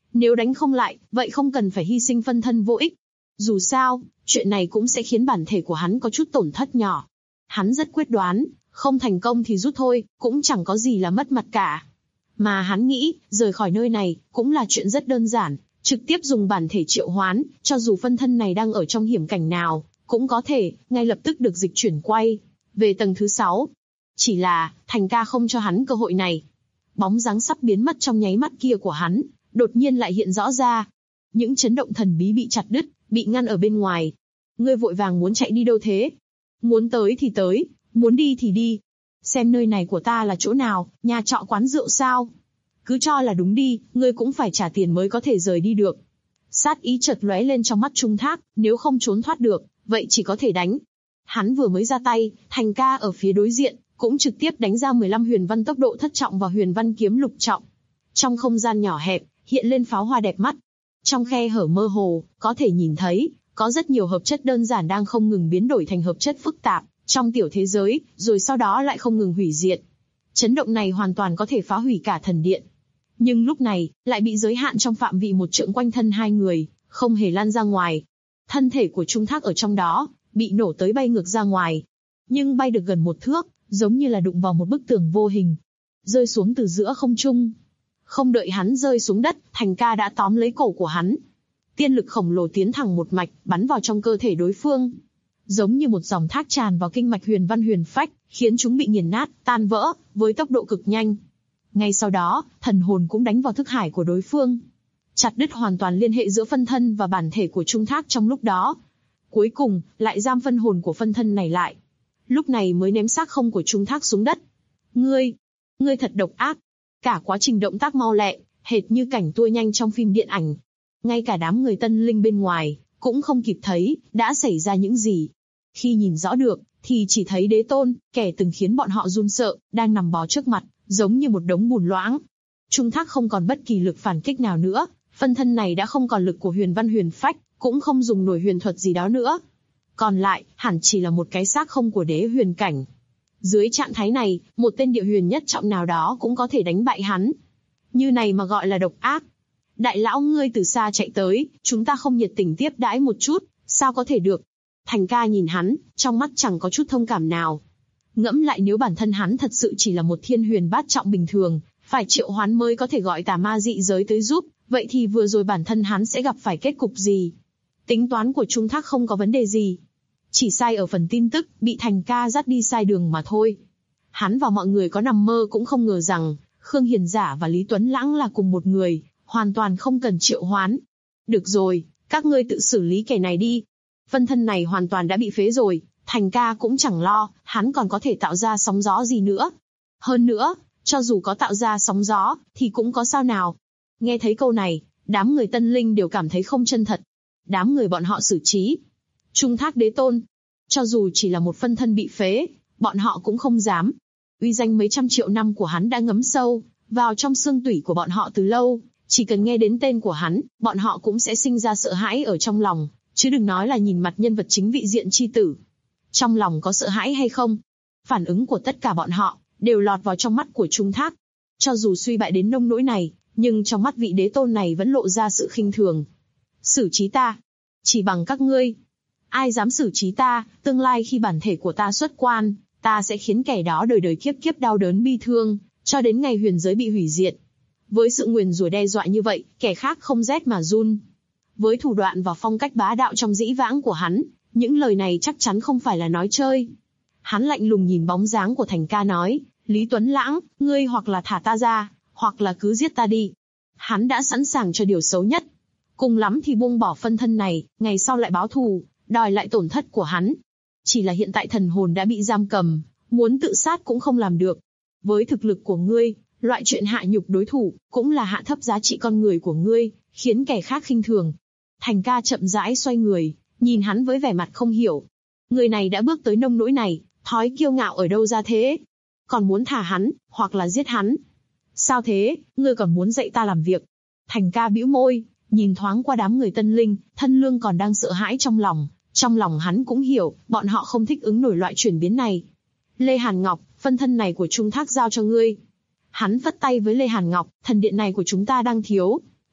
Nếu đánh không lại, vậy không cần phải hy sinh phân thân vô ích. Dù sao, chuyện này cũng sẽ khiến bản thể của hắn có chút tổn thất nhỏ. Hắn rất quyết đoán, không thành công thì rút thôi, cũng chẳng có gì là mất mặt cả. Mà hắn nghĩ, rời khỏi nơi này, cũng là chuyện rất đơn giản, trực tiếp dùng bản thể triệu hoán, cho dù phân thân này đang ở trong hiểm cảnh nào, cũng có thể, ngay lập tức được dịch chuyển quay về tầng thứ 6. Chỉ là, Thành ca không cho hắn cơ hội này. Bóng dáng sắp biến mất trong nháy mắt kia của hắn, đột nhiên lại hiện rõ ra. Những chấn động thần bí bị chặt đứt, bị ngăn ở bên ngoài. Ngươi vội vàng muốn chạy đi đâu thế? Muốn tới thì tới, muốn đi thì đi. Xem nơi này của ta là chỗ nào, nhà trọ quán rượu sao? Cứ cho là đúng đi, ngươi cũng phải trả tiền mới có thể rời đi được. Sát ý chợt lóe lên trong mắt Trung Thác, nếu không trốn thoát được, vậy chỉ có thể đánh. Hắn vừa mới ra tay, Thành ca ở phía đối diện, cũng trực tiếp đánh ra 15 huyền văn tốc độ thất trọng và huyền văn kiếm lục trọng. Trong không gian nhỏ hẹp, hiện lên pháo hoa đẹp mắt. Trong khe hở mơ hồ, có thể nhìn thấy, có rất nhiều hợp chất đơn giản đang không ngừng biến đổi thành hợp chất phức tạp, trong tiểu thế giới, rồi sau đó lại không ngừng hủy diệt. Chấn động này hoàn toàn có thể phá hủy cả thần điện. Nhưng lúc này, lại bị giới hạn trong phạm vi một trượng quanh thân hai người, không hề lan ra ngoài. Thân thể của Trung Thác ở trong đó, bị nổ tới bay ngược ra ngoài. Nhưng bay được gần một thước, giống như là đụng vào một bức tường vô hình. Rơi xuống từ giữa không trung. Không đợi hắn rơi xuống đất, Thành ca đã tóm lấy cổ của hắn. Tiên lực khổng lồ tiến thẳng một mạch, bắn vào trong cơ thể đối phương. Giống như một dòng thác tràn vào kinh mạch huyền văn huyền phách, khiến chúng bị nghiền nát, tan vỡ, với tốc độ cực nhanh. Ngay sau đó, thần hồn cũng đánh vào thức hải của đối phương. Chặt đứt hoàn toàn liên hệ giữa phân thân và bản thể của Trung Thác trong lúc đó. Cuối cùng, lại giam phân hồn của phân thân này lại. Lúc này mới ném xác không của Trung Thác xuống đất. Ngươi thật độc ác. Cả quá trình động tác mau lẹ, hệt như cảnh tua nhanh trong phim điện ảnh. Ngay cả đám người tân linh bên ngoài, cũng không kịp thấy, đã xảy ra những gì. Khi nhìn rõ được, thì chỉ thấy đế tôn, kẻ từng khiến bọn họ run sợ, đang nằm bò trước mặt, giống như một đống bùn loãng. Trung Thác không còn bất kỳ lực phản kích nào nữa, phân thân này đã không còn lực của huyền văn huyền phách, cũng không dùng nổi huyền thuật gì đó nữa. Còn lại, hẳn chỉ là một cái xác không của đế huyền cảnh. Dưới trạng thái này, một tên địa huyền nhất trọng nào đó cũng có thể đánh bại hắn. Như này mà gọi là độc ác. Đại lão ngươi từ xa chạy tới, chúng ta không nhiệt tình tiếp đãi một chút, sao có thể được? Thành ca nhìn hắn, trong mắt chẳng có chút thông cảm nào. Ngẫm lại nếu bản thân hắn thật sự chỉ là một thiên huyền bát trọng bình thường, phải triệu hoán mới có thể gọi tà ma dị giới tới giúp, vậy thì vừa rồi bản thân hắn sẽ gặp phải kết cục gì? Tính toán của Trung Thác không có vấn đề gì. Chỉ sai ở phần tin tức, bị Thành ca dắt đi sai đường mà thôi. Hắn và mọi người có nằm mơ cũng không ngờ rằng, Khương Hiền Giả và Lý Tuấn Lãng là cùng một người, hoàn toàn không cần triệu hoán. Được rồi, các ngươi tự xử lý kẻ này đi. Phân thân này hoàn toàn đã bị phế rồi, Thành ca cũng chẳng lo, hắn còn có thể tạo ra sóng gió gì nữa. Hơn nữa, cho dù có tạo ra sóng gió, thì cũng có sao nào. Nghe thấy câu này, đám người tân linh đều cảm thấy không chân thật. Đám người bọn họ xử trí Trung Thác đế tôn, cho dù chỉ là một phân thân bị phế, bọn họ cũng không dám. Uy danh mấy trăm triệu năm của hắn đã ngấm sâu vào trong xương tủy của bọn họ từ lâu, chỉ cần nghe đến tên của hắn, bọn họ cũng sẽ sinh ra sợ hãi ở trong lòng, chứ đừng nói là nhìn mặt nhân vật chính vị diện chi tử. Trong lòng có sợ hãi hay không? Phản ứng của tất cả bọn họ đều lọt vào trong mắt của Trung Thác. Cho dù suy bại đến nông nỗi này, nhưng trong mắt vị đế tôn này vẫn lộ ra sự khinh thường. Xử trí ta? Chỉ bằng các ngươi? Ai dám xử trí ta? Tương lai khi bản thể của ta xuất quan, ta sẽ khiến kẻ đó đời đời kiếp kiếp đau đớn bi thương, cho đến ngày huyền giới bị hủy diệt. Với sự nguyền rủa đe dọa như vậy, kẻ khác không rét mà run. Với thủ đoạn và phong cách bá đạo trong dĩ vãng của hắn, những lời này chắc chắn không phải là nói chơi. Hắn lạnh lùng nhìn bóng dáng của Thành ca nói, Lý Tuấn Lãng, ngươi hoặc là thả ta ra, hoặc là cứ giết ta đi. Hắn đã sẵn sàng cho điều xấu nhất. Cùng lắm thì buông bỏ phân thân này, ngày sau lại báo thù, đòi lại tổn thất của hắn. Chỉ là hiện tại thần hồn đã bị giam cầm, muốn tự sát cũng không làm được. Với thực lực của ngươi, loại chuyện hạ nhục đối thủ, cũng là hạ thấp giá trị con người của ngươi, khiến kẻ khác khinh thường. Thành ca chậm rãi xoay người, nhìn hắn với vẻ mặt không hiểu. Người này đã bước tới nông nỗi này, thói kiêu ngạo ở đâu ra thế? Còn muốn thả hắn, hoặc là giết hắn? Sao thế, ngươi còn muốn dạy ta làm việc? Thành ca bĩu môi, nhìn thoáng qua đám người tân linh, thân lương còn đang sợ hãi trong lòng. Trong lòng hắn cũng hiểu, bọn họ không thích ứng nổi loại chuyển biến này. Lê Hàn Ngọc, phân thân này của Trung Thác giao cho ngươi. Hắn phất tay với Lê Hàn Ngọc, thần điện này của chúng ta đang thiếu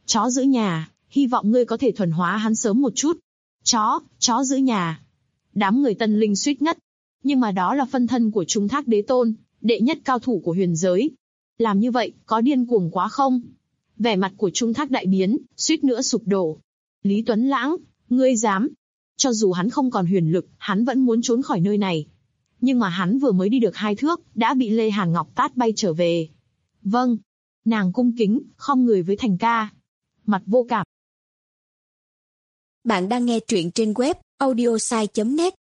Chó giữ nhà, hy vọng ngươi có thể thuần hóa hắn sớm một chút. Chó giữ nhà. Đám người Tân Linh suýt ngất. Nhưng mà đó là phân thân của Trung Thác Đế Tôn, đệ nhất cao thủ của huyền giới. Làm như vậy, có điên cuồng quá không? Vẻ mặt của Trung Thác đại biến, suýt nữa sụp đổ. Lý Tuấn Lãng, ngươi dám? Cho dù hắn không còn huyền lực, hắn vẫn muốn trốn khỏi nơi này. Nhưng mà hắn vừa mới đi được 2 thước, đã bị Lê Hàn Ngọc tát bay trở về. Vâng. Nàng cung kính, khom người với Thành ca. Mặt vô cảm. Bạn đang nghe truyện trên web audiosai.net.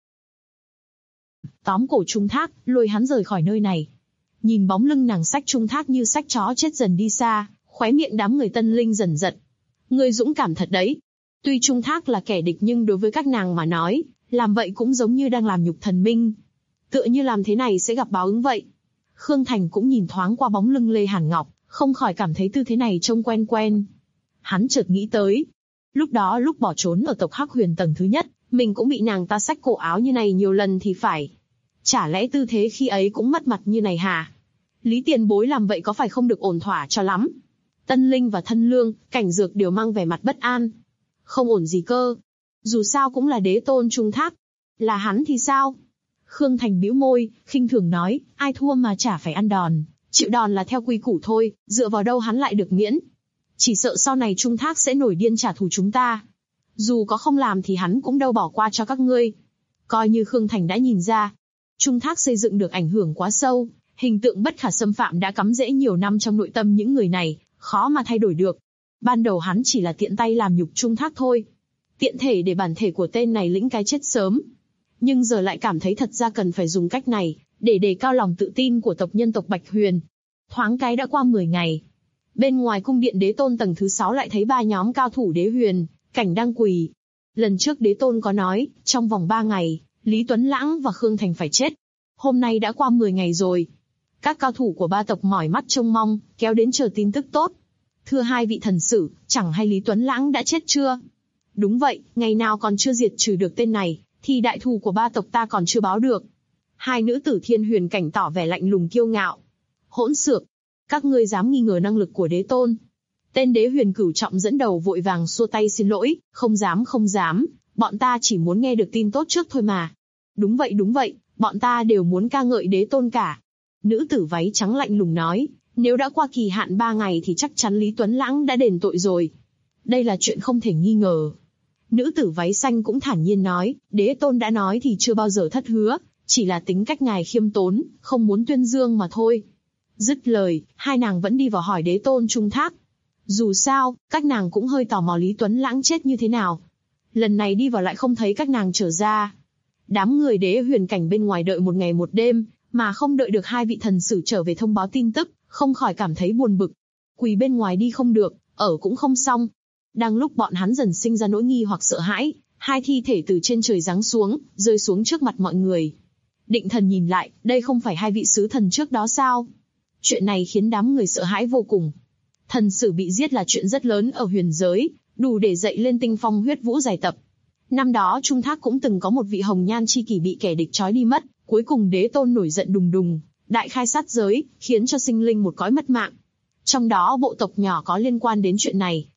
Tóm cổ Trung Thác, lôi hắn rời khỏi nơi này. Nhìn bóng lưng nàng xách Trung Thác như xách chó chết dần đi xa, khóe miệng đám người Tân Linh dần giật. Ngươi dũng cảm thật đấy. Tuy Trung Thác là kẻ địch nhưng đối với các nàng mà nói, làm vậy cũng giống như đang làm nhục thần minh. Tựa như làm thế này sẽ gặp báo ứng vậy. Khương Thành cũng nhìn thoáng qua bóng lưng Lê Hàn Ngọc, không khỏi cảm thấy tư thế này trông quen quen. Hắn chợt nghĩ tới. Lúc đó lúc bỏ trốn ở tộc Hắc Huyền tầng thứ nhất, mình cũng bị nàng ta xách cổ áo như này nhiều lần thì phải. Chả lẽ tư thế khi ấy cũng mất mặt như này hả? Lý tiền bối làm vậy có phải không được ổn thỏa cho lắm? Tân Linh và Thân Lương, Cảnh Dược đều mang vẻ mặt bất an. Không ổn gì cơ. Dù sao cũng là đế tôn Trung Thác. Là hắn thì sao? Khương Thành bĩu môi, khinh thường nói, ai thua mà chả phải ăn đòn. Chịu đòn là theo quy củ thôi, dựa vào đâu hắn lại được miễn. Chỉ sợ sau này Trung Thác sẽ nổi điên trả thù chúng ta. Dù có không làm thì hắn cũng đâu bỏ qua cho các ngươi. Coi như Khương Thành đã nhìn ra. Trung Thác xây dựng được ảnh hưởng quá sâu, hình tượng bất khả xâm phạm đã cắm rễ nhiều năm trong nội tâm những người này, khó mà thay đổi được. Ban đầu hắn chỉ là tiện tay làm nhục Trung Thác thôi. Tiện thể để bản thể của tên này lĩnh cái chết sớm. Nhưng giờ lại cảm thấy thật ra cần phải dùng cách này, để đề cao lòng tự tin của tộc nhân tộc Bạch Huyền. Thoáng cái đã qua 10 ngày. Bên ngoài cung điện đế tôn tầng thứ 6 lại thấy 3 nhóm cao thủ đế huyền, Cảnh đang quỳ. Lần trước đế tôn có nói, trong vòng 3 ngày, Lý Tuấn Lãng và Khương Thành phải chết. Hôm nay đã qua 10 ngày rồi. Các cao thủ của 3 tộc mỏi mắt trông mong, kéo đến chờ tin tức tốt. Thưa 2 vị thần sử, chẳng hay Lý Tuấn Lãng đã chết chưa? Đúng vậy, ngày nào còn chưa diệt trừ được tên này, thì đại thù của 3 tộc ta còn chưa báo được. 2 nữ tử Thiên Huyền Cảnh tỏ vẻ lạnh lùng kiêu ngạo. Hỗn xược, các ngươi dám nghi ngờ năng lực của đế tôn? Tên đế huyền cửu trọng dẫn đầu vội vàng xua tay xin lỗi, không dám, bọn ta chỉ muốn nghe được tin tốt trước thôi mà. Đúng vậy, bọn ta đều muốn ca ngợi đế tôn cả. Nữ tử váy trắng lạnh lùng nói, nếu đã qua kỳ hạn 3 ngày thì chắc chắn Lý Tuấn Lãng đã đền tội rồi. Đây là chuyện không thể nghi ngờ. Nữ tử váy xanh cũng thản nhiên nói, đế tôn đã nói thì chưa bao giờ thất hứa, chỉ là tính cách ngài khiêm tốn, không muốn tuyên dương mà thôi. Dứt lời, 2 nàng vẫn đi vào hỏi đế tôn Trung Thác. Dù sao, các nàng cũng hơi tò mò Lý Tuấn Lãng chết như thế nào. Lần này đi vào lại không thấy các nàng trở ra. Đám người đế huyền cảnh bên ngoài đợi 1 ngày 1 đêm, mà không đợi được 2 vị thần sử trở về thông báo tin tức, không khỏi cảm thấy buồn bực. Quỳ bên ngoài đi không được, ở cũng không xong. Đang lúc bọn hắn dần sinh ra nỗi nghi hoặc sợ hãi, 2 thi thể từ trên trời giáng xuống, rơi xuống trước mặt mọi người. Định thần nhìn lại, đây không phải 2 vị sứ thần trước đó sao? Chuyện này khiến đám người sợ hãi vô cùng. Thần sử bị giết là chuyện rất lớn ở huyền giới, đủ để dậy lên tinh phong huyết vũ giải tập. Năm đó Trung Thác cũng từng có một vị hồng nhan chi kỷ bị kẻ địch trói đi mất, cuối cùng đế tôn nổi giận đùng đùng, đại khai sát giới, khiến cho sinh linh một cõi mất mạng. Trong đó bộ tộc nhỏ có liên quan đến chuyện này,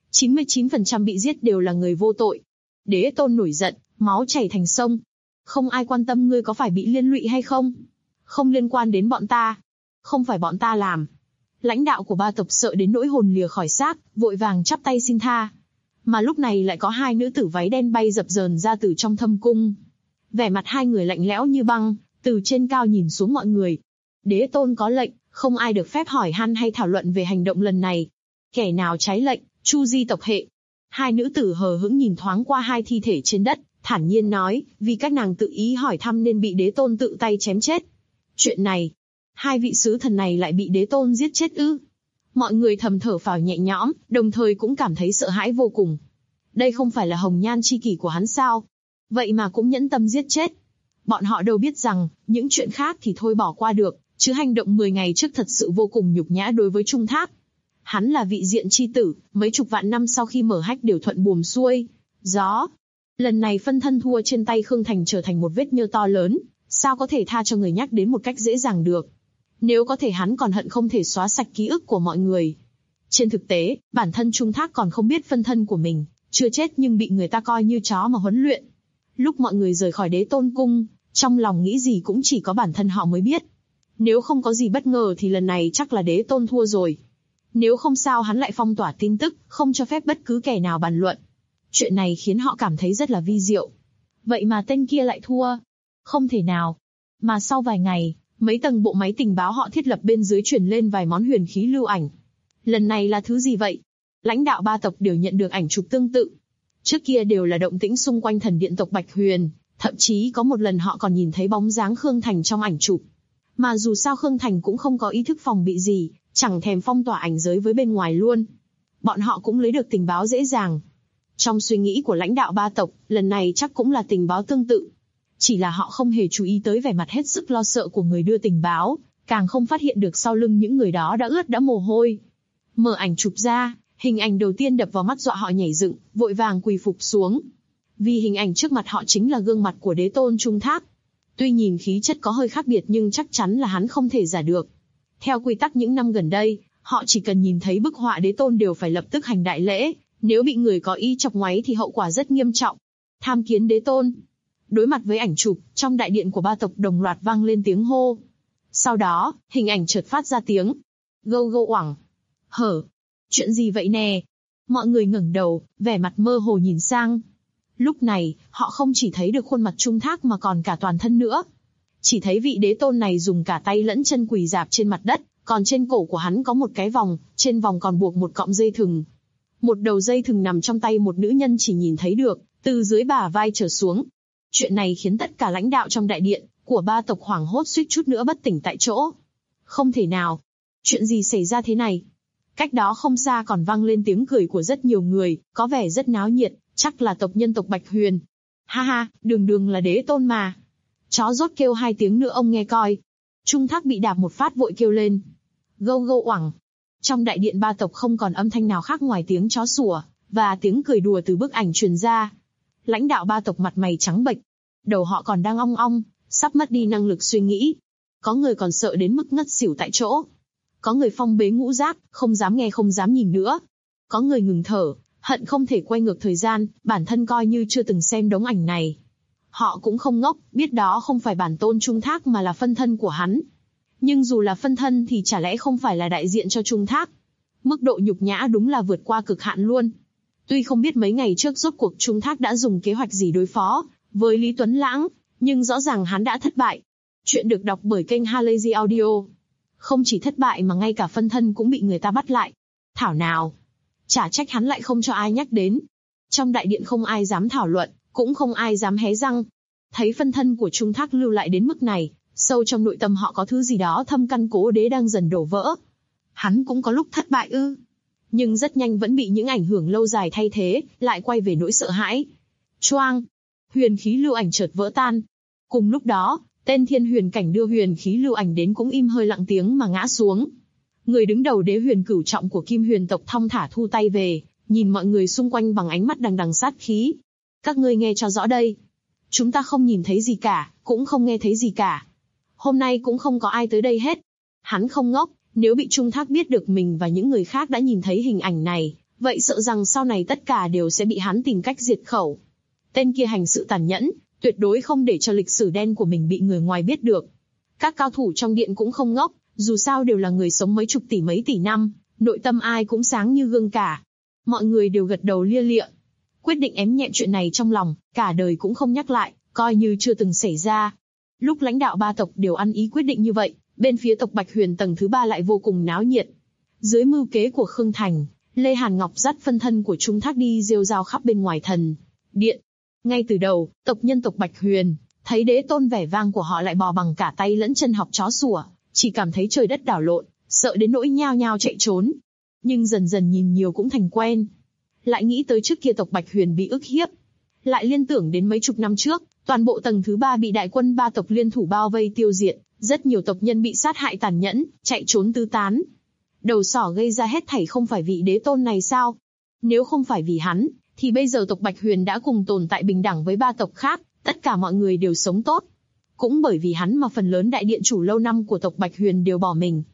99% bị giết đều là người vô tội. Đế tôn nổi giận, máu chảy thành sông. Không ai quan tâm ngươi có phải bị liên lụy hay không. Không liên quan đến bọn ta. Không phải bọn ta làm. Lãnh đạo của 3 tộc sợ đến nỗi hồn lìa khỏi xác, vội vàng chắp tay xin tha. Mà lúc này lại có 2 nữ tử váy đen bay dập dờn ra từ trong thâm cung. Vẻ mặt 2 người lạnh lẽo như băng, từ trên cao nhìn xuống mọi người. Đế tôn có lệnh, không ai được phép hỏi han hay thảo luận về hành động lần này. Kẻ nào trái lệnh, chu di tộc hệ. 2 nữ tử hờ hững nhìn thoáng qua 2 thi thể trên đất, thản nhiên nói, vì các nàng tự ý hỏi thăm nên bị đế tôn tự tay chém chết. Chuyện này, 2 vị sứ thần này lại bị đế tôn giết chết ư? Mọi người thầm thở phào nhẹ nhõm, đồng thời cũng cảm thấy sợ hãi vô cùng. Đây không phải là hồng nhan chi kỷ của hắn sao? Vậy mà cũng nhẫn tâm giết chết. Bọn họ đâu biết rằng, những chuyện khác thì thôi bỏ qua được, chứ hành động 10 ngày trước thật sự vô cùng nhục nhã đối với Trung Thác. Hắn là vị diện chi tử, mấy chục vạn năm sau khi mở hách đều thuận buồm xuôi gió. Lần này phân thân thua trên tay Khương Thành trở thành một vết nhơ to lớn, sao có thể tha cho người nhắc đến một cách dễ dàng được. Nếu có thể hắn còn hận không thể xóa sạch ký ức của mọi người. Trên thực tế, bản thân Trung Thác còn không biết phân thân của mình chưa chết nhưng bị người ta coi như chó mà huấn luyện. Lúc mọi người rời khỏi Đế Tôn cung, trong lòng nghĩ gì cũng chỉ có bản thân họ mới biết. Nếu không có gì bất ngờ thì lần này chắc là Đế Tôn thua rồi. Nếu không sao hắn lại phong tỏa tin tức, không cho phép bất cứ kẻ nào bàn luận. Chuyện này khiến họ cảm thấy rất là vi diệu. Vậy mà tên kia lại thua. Không thể nào. Mà sau vài ngày, mấy tầng bộ máy tình báo họ thiết lập bên dưới truyền lên vài món huyền khí lưu ảnh. Lần này là thứ gì vậy? Lãnh đạo ba tộc đều nhận được ảnh chụp tương tự. Trước kia đều là động tĩnh xung quanh thần điện tộc Bạch Huyền, thậm chí có một lần họ còn nhìn thấy bóng dáng Khương Thành trong ảnh chụp. Mà dù sao Khương Thành cũng không có ý thức phòng bị gì, chẳng thèm phong tỏa ảnh giới với bên ngoài luôn. Bọn họ cũng lấy được tình báo dễ dàng. Trong suy nghĩ của lãnh đạo ba tộc, lần này chắc cũng là tình báo tương tự. Chỉ là họ không hề chú ý tới vẻ mặt hết sức lo sợ của người đưa tình báo, càng không phát hiện được sau lưng những người đó đã ướt đẫm mồ hôi. Mở ảnh chụp ra, hình ảnh đầu tiên đập vào mắt dọa họ nhảy dựng, vội vàng quỳ phục xuống. Vì hình ảnh trước mặt họ chính là gương mặt của Đế Tôn Trung Thác. Tuy nhìn khí chất có hơi khác biệt nhưng chắc chắn là hắn không thể giả được. Theo quy tắc những năm gần đây, họ chỉ cần nhìn thấy bức họa Đế Tôn đều phải lập tức hành đại lễ, nếu bị người có ý chọc ngoáy thì hậu quả rất nghiêm trọng. Tham kiến Đế Tôn. Đối mặt với ảnh chụp, trong đại điện của ba tộc đồng loạt vang lên tiếng hô. Sau đó, hình ảnh chợt phát ra tiếng gâu gâu oảng. Hở, chuyện gì vậy nè? Mọi người ngẩng đầu, vẻ mặt mơ hồ nhìn sang. Lúc này, họ không chỉ thấy được khuôn mặt Trung Thác mà còn cả toàn thân nữa. Chỉ thấy vị Đế Tôn này dùng cả tay lẫn chân quỳ rạp trên mặt đất, còn trên cổ của hắn có một cái vòng, trên vòng còn buộc một cọng dây thừng. Một đầu dây thừng nằm trong tay một nữ nhân chỉ nhìn thấy được, từ dưới bả vai trở xuống. Chuyện này khiến tất cả lãnh đạo trong đại điện của ba tộc hoảng hốt suýt chút nữa bất tỉnh tại chỗ. Không thể nào. Chuyện gì xảy ra thế này? Cách đó không xa còn vang lên tiếng cười của rất nhiều người, có vẻ rất náo nhiệt, chắc là tộc nhân tộc Bạch Huyền. Ha ha, đường là Đế Tôn mà. Chó rốt kêu 2 tiếng nữa ông nghe coi. Trung Thác bị đạp một phát vội kêu lên. Gâu gâu oảng. Trong đại điện ba tộc không còn âm thanh nào khác ngoài tiếng chó sủa, và tiếng cười đùa từ bức ảnh truyền ra. Lãnh đạo ba tộc mặt mày trắng bệch. Đầu họ còn đang ong ong, sắp mất đi năng lực suy nghĩ. Có người còn sợ đến mức ngất xỉu tại chỗ. Có người phong bế ngũ giác, không dám nghe không dám nhìn nữa. Có người ngừng thở, hận không thể quay ngược thời gian, bản thân coi như chưa từng xem đống ảnh này. Họ cũng không ngốc, biết đó không phải bản tôn Trung Thác mà là phân thân của hắn. Nhưng dù là phân thân thì chả lẽ không phải là đại diện cho Trung Thác. Mức độ nhục nhã đúng là vượt qua cực hạn luôn. Tuy không biết mấy ngày trước rốt cuộc Trung Thác đã dùng kế hoạch gì đối phó với Lý Tuấn Lãng, nhưng rõ ràng hắn đã thất bại. Chuyện được đọc bởi kênh Halazy Audio. Không chỉ thất bại mà ngay cả phân thân cũng bị người ta bắt lại. Thảo nào. Chả trách hắn lại không cho ai nhắc đến. Trong đại điện không ai dám thảo luận, cũng không ai dám hé răng. Thấy phân thân của Trung Thác lưu lại đến mức này, sâu trong nội tâm họ có thứ gì đó thâm căn cố đế đang dần đổ vỡ. Hắn cũng có lúc thất bại ư? Nhưng rất nhanh vẫn bị những ảnh hưởng lâu dài thay thế, lại quay về nỗi sợ hãi. Choang! Huyền khí lưu ảnh chợt vỡ tan. Cùng lúc đó, tên thiên huyền cảnh đưa huyền khí lưu ảnh đến cũng im hơi lặng tiếng mà ngã xuống. Người đứng đầu đế huyền cửu trọng của Kim Huyền tộc thong thả thu tay về, nhìn mọi người xung quanh bằng ánh mắt đằng đằng sát khí. Các ngươi nghe cho rõ đây. Chúng ta không nhìn thấy gì cả, cũng không nghe thấy gì cả. Hôm nay cũng không có ai tới đây hết. Hắn không ngốc, nếu bị Trung Thác biết được mình và những người khác đã nhìn thấy hình ảnh này, vậy sợ rằng sau này tất cả đều sẽ bị hắn tìm cách diệt khẩu. Tên kia hành sự tàn nhẫn, tuyệt đối không để cho lịch sử đen của mình bị người ngoài biết được. Các cao thủ trong điện cũng không ngốc, dù sao đều là người sống mấy chục tỷ mấy tỷ năm, nội tâm ai cũng sáng như gương cả. Mọi người đều gật đầu lia lịa. Quyết định ém nhẹm chuyện này trong lòng, cả đời cũng không nhắc lại, coi như chưa từng xảy ra. Lúc lãnh đạo ba tộc đều ăn ý quyết định như vậy, bên phía tộc Bạch Huyền tầng thứ 3 lại vô cùng náo nhiệt. Dưới mưu kế của Khương Thành, Lê Hàn Ngọc dắt phân thân của Trung Thác đi rêu rao khắp bên ngoài thần điện. Ngay từ đầu, tộc nhân tộc Bạch Huyền thấy Đế Tôn vẻ vang của họ lại bò bằng cả tay lẫn chân học chó sủa, chỉ cảm thấy trời đất đảo lộn, sợ đến nỗi nhao nhao chạy trốn. Nhưng dần dần nhìn nhiều cũng thành quen. Lại nghĩ tới trước kia tộc Bạch Huyền bị ức hiếp, lại liên tưởng đến mấy chục năm trước, toàn bộ tầng thứ 3 bị đại quân ba tộc liên thủ bao vây tiêu diệt, rất nhiều tộc nhân bị sát hại tàn nhẫn, chạy trốn tứ tán. Đầu sỏ gây ra hết thảy không phải vị Đế Tôn này sao? Nếu không phải vì hắn, thì bây giờ tộc Bạch Huyền đã cùng tồn tại bình đẳng với ba tộc khác, tất cả mọi người đều sống tốt. Cũng bởi vì hắn mà phần lớn đại điện chủ lâu năm của tộc Bạch Huyền đều bỏ mình.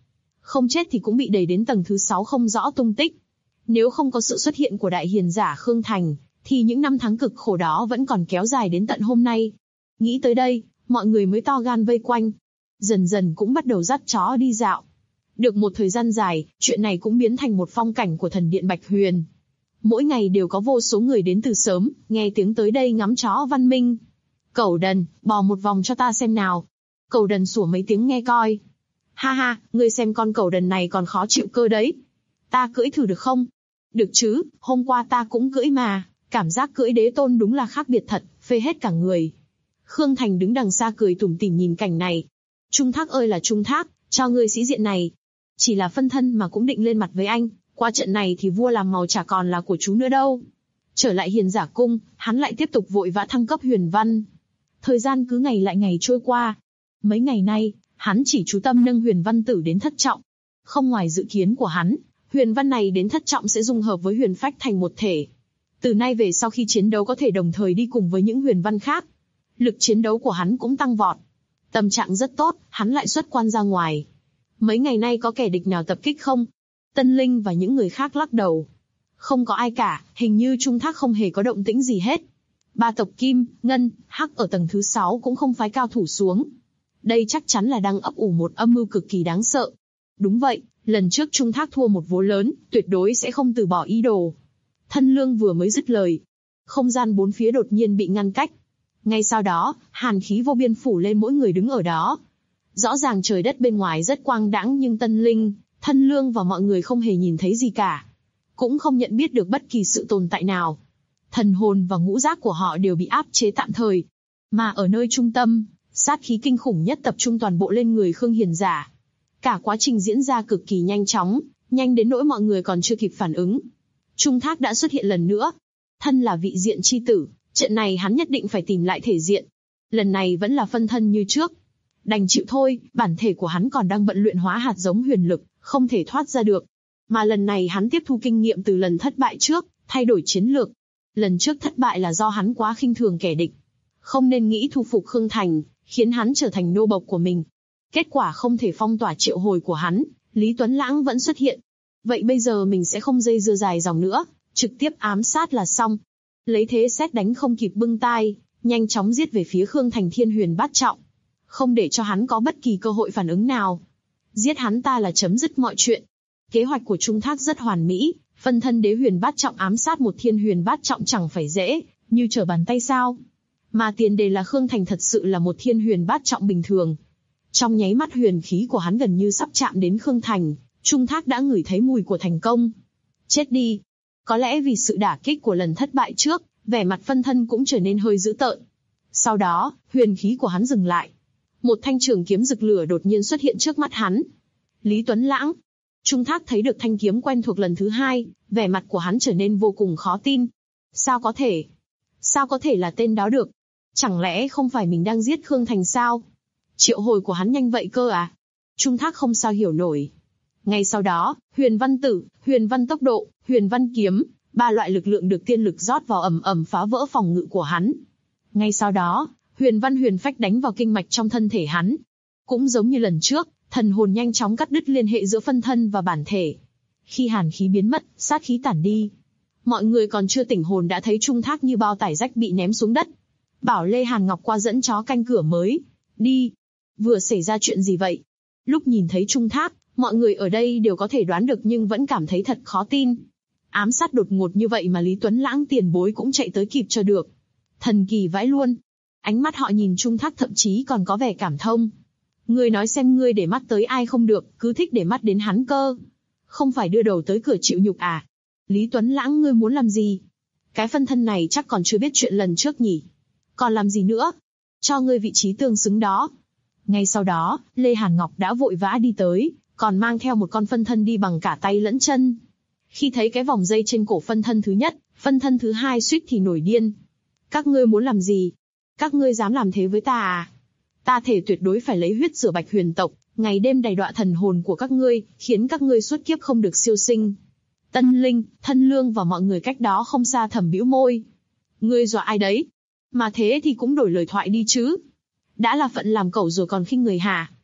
Không chết thì cũng bị đẩy đến tầng thứ 6 không rõ tung tích. Nếu không có sự xuất hiện của đại hiền giả Khương Thành, thì những năm tháng cực khổ đó vẫn còn kéo dài đến tận hôm nay. Nghĩ tới đây, mọi người mới to gan vây quanh. Dần dần cũng bắt đầu dắt chó đi dạo. Được một thời gian dài, chuyện này cũng biến thành một phong cảnh của thần điện Bạch Huyền. Mỗi ngày đều có vô số người đến từ sớm, nghe tiếng tới đây ngắm chó văn minh. Cẩu đần, bò một vòng cho ta xem nào. Cẩu đần sủa mấy tiếng nghe coi. Ha ha, ngươi xem con cẩu đần này còn khó chịu cơ đấy. Ta cưỡi thử được không? Được chứ, hôm qua ta cũng cưỡi mà, cảm giác cưỡi đế tôn đúng là khác biệt thật, phê hết cả người. Khương Thành đứng đằng xa cười tủm tỉm nhìn cảnh này. Trung Thác ơi là Trung Thác, cho ngươi sĩ diện này. Chỉ là phân thân mà cũng định lên mặt với anh, qua trận này thì vua làm màu chả còn là của chú nữa đâu. Trở lại hiền giả cung, hắn lại tiếp tục vội vã thăng cấp huyền văn. Thời gian cứ ngày lại ngày trôi qua. Mấy ngày nay, hắn chỉ chú tâm nâng huyền văn tử đến thất trọng. Không ngoài dự kiến của hắn, huyền văn này đến thất trọng sẽ dung hợp với huyền phách thành một thể. Từ nay về sau khi chiến đấu có thể đồng thời đi cùng với những huyền văn khác. Lực chiến đấu của hắn cũng tăng vọt. Tâm trạng rất tốt, hắn lại xuất quan ra ngoài. Mấy ngày nay có kẻ địch nào tập kích không? Tân Linh và những người khác lắc đầu. Không có ai cả, hình như Trung Thác không hề có động tĩnh gì hết. Ba tộc Kim, Ngân, Hắc ở tầng thứ 6 cũng không phái cao thủ xuống. Đây chắc chắn là đang ấp ủ một âm mưu cực kỳ đáng sợ. Đúng vậy, lần trước Trung Thác thua một vố lớn, tuyệt đối sẽ không từ bỏ ý đồ. Thân Lương vừa mới dứt lời, không gian bốn phía đột nhiên bị ngăn cách. Ngay sau đó, hàn khí vô biên phủ lên mỗi người đứng ở đó. Rõ ràng trời đất bên ngoài rất quang đãng nhưng Tân Linh, Thân Lương và mọi người không hề nhìn thấy gì cả. Cũng không nhận biết được bất kỳ sự tồn tại nào. Thần hồn và ngũ giác của họ đều bị áp chế tạm thời. Mà ở nơi trung tâm, sát khí kinh khủng nhất tập trung toàn bộ lên người Khương Hiền Giả. Cả quá trình diễn ra cực kỳ nhanh chóng, nhanh đến nỗi mọi người còn chưa kịp phản ứng. Trung Thác đã xuất hiện lần nữa. Thân là vị diện chi tử, trận này hắn nhất định phải tìm lại thể diện. Lần này vẫn là phân thân như trước. Đành chịu thôi, bản thể của hắn còn đang vận luyện hóa hạt giống huyền lực, không thể thoát ra được. Mà lần này hắn tiếp thu kinh nghiệm từ lần thất bại trước, thay đổi chiến lược. Lần trước thất bại là do hắn quá khinh thường kẻ địch. Không nên nghĩ thu phục Khương Thành, khiến hắn trở thành nô bộc của mình. Kết quả không thể phong tỏa triệu hồi của hắn, Lý Tuấn Lãng vẫn xuất hiện. Vậy bây giờ mình sẽ không dây dưa dài dòng nữa, trực tiếp ám sát là xong. Lấy thế sét đánh không kịp bưng tai, nhanh chóng giết về phía Khương Thành Thiên Huyền Bát Trọng. Không để cho hắn có bất kỳ cơ hội phản ứng nào. Giết hắn ta là chấm dứt mọi chuyện. Kế hoạch của Trung Thác rất hoàn mỹ, phân thân đế huyền bát trọng ám sát một thiên huyền bát trọng chẳng phải dễ, như trở bàn tay sao. Mà tiền đề là Khương Thành thật sự là một thiên huyền bát trọng bình thường. Trong nháy mắt huyền khí của hắn gần như sắp chạm đến Khương Thành, Trung Thác đã ngửi thấy mùi của thành công. Chết đi. Có lẽ vì sự đả kích của lần thất bại trước, vẻ mặt phân thân cũng trở nên hơi dữ tợn. Sau đó, huyền khí của hắn dừng lại. Một thanh trường kiếm rực lửa đột nhiên xuất hiện trước mắt hắn. Lý Tuấn Lãng. Trung Thác thấy được thanh kiếm quen thuộc lần thứ hai, vẻ mặt của hắn trở nên vô cùng khó tin. Sao có thể? Sao có thể là tên đó được? Chẳng lẽ không phải mình đang giết Khương Thành sao? Triệu hồi của hắn nhanh vậy cơ à? Trung Thác không sao hiểu nổi. Ngay sau đó, huyền văn tử, huyền văn tốc độ, huyền văn kiếm, ba loại lực lượng được tiên lực rót vào ầm ầm phá vỡ phòng ngự của hắn. Ngay sau đó, huyền văn huyền phách đánh vào kinh mạch trong thân thể hắn. Cũng giống như lần trước, thần hồn nhanh chóng cắt đứt liên hệ giữa phân thân và bản thể. Khi hàn khí biến mất, sát khí tản đi. Mọi người còn chưa tỉnh hồn đã thấy Trung Thác như bao tải rách bị ném xuống đất. Bảo Lê Hàn Ngọc qua dẫn chó canh cửa mới. Đi. Vừa xảy ra chuyện gì vậy? Lúc nhìn thấy Trung Thác, mọi người ở đây đều có thể đoán được nhưng vẫn cảm thấy thật khó tin. Ám sát đột ngột như vậy mà Lý Tuấn Lãng tiền bối cũng chạy tới kịp cho được. Thần kỳ vãi luôn. Ánh mắt họ nhìn Trung Thác thậm chí còn có vẻ cảm thông. Ngươi nói xem ngươi để mắt tới ai không được, cứ thích để mắt đến hắn cơ. Không phải đưa đầu tới cửa chịu nhục à? Lý Tuấn Lãng ngươi muốn làm gì? Cái phân thân này chắc còn chưa biết chuyện lần trước nhỉ? Còn làm gì nữa? Cho ngươi vị trí tương xứng đó. Ngay sau đó, Lê Hàn Ngọc đã vội vã đi tới, còn mang theo một con phân thân đi bằng cả tay lẫn chân. Khi thấy cái vòng dây trên cổ phân thân thứ nhất, phân thân thứ hai suýt thì nổi điên. Các ngươi muốn làm gì? Các ngươi dám làm thế với ta à? Ta thể tuyệt đối phải lấy huyết rửa Bạch Huyền tộc, ngày đêm đày đọa thần hồn của các ngươi, khiến các ngươi suốt kiếp không được siêu sinh. Tân Linh, Thân Lương và mọi người cách đó không xa thầm bĩu môi. Ngươi dọa ai đấy? Mà thế thì cũng đổi lời thoại đi chứ. Đã là phận làm cẩu rồi còn khinh người hả?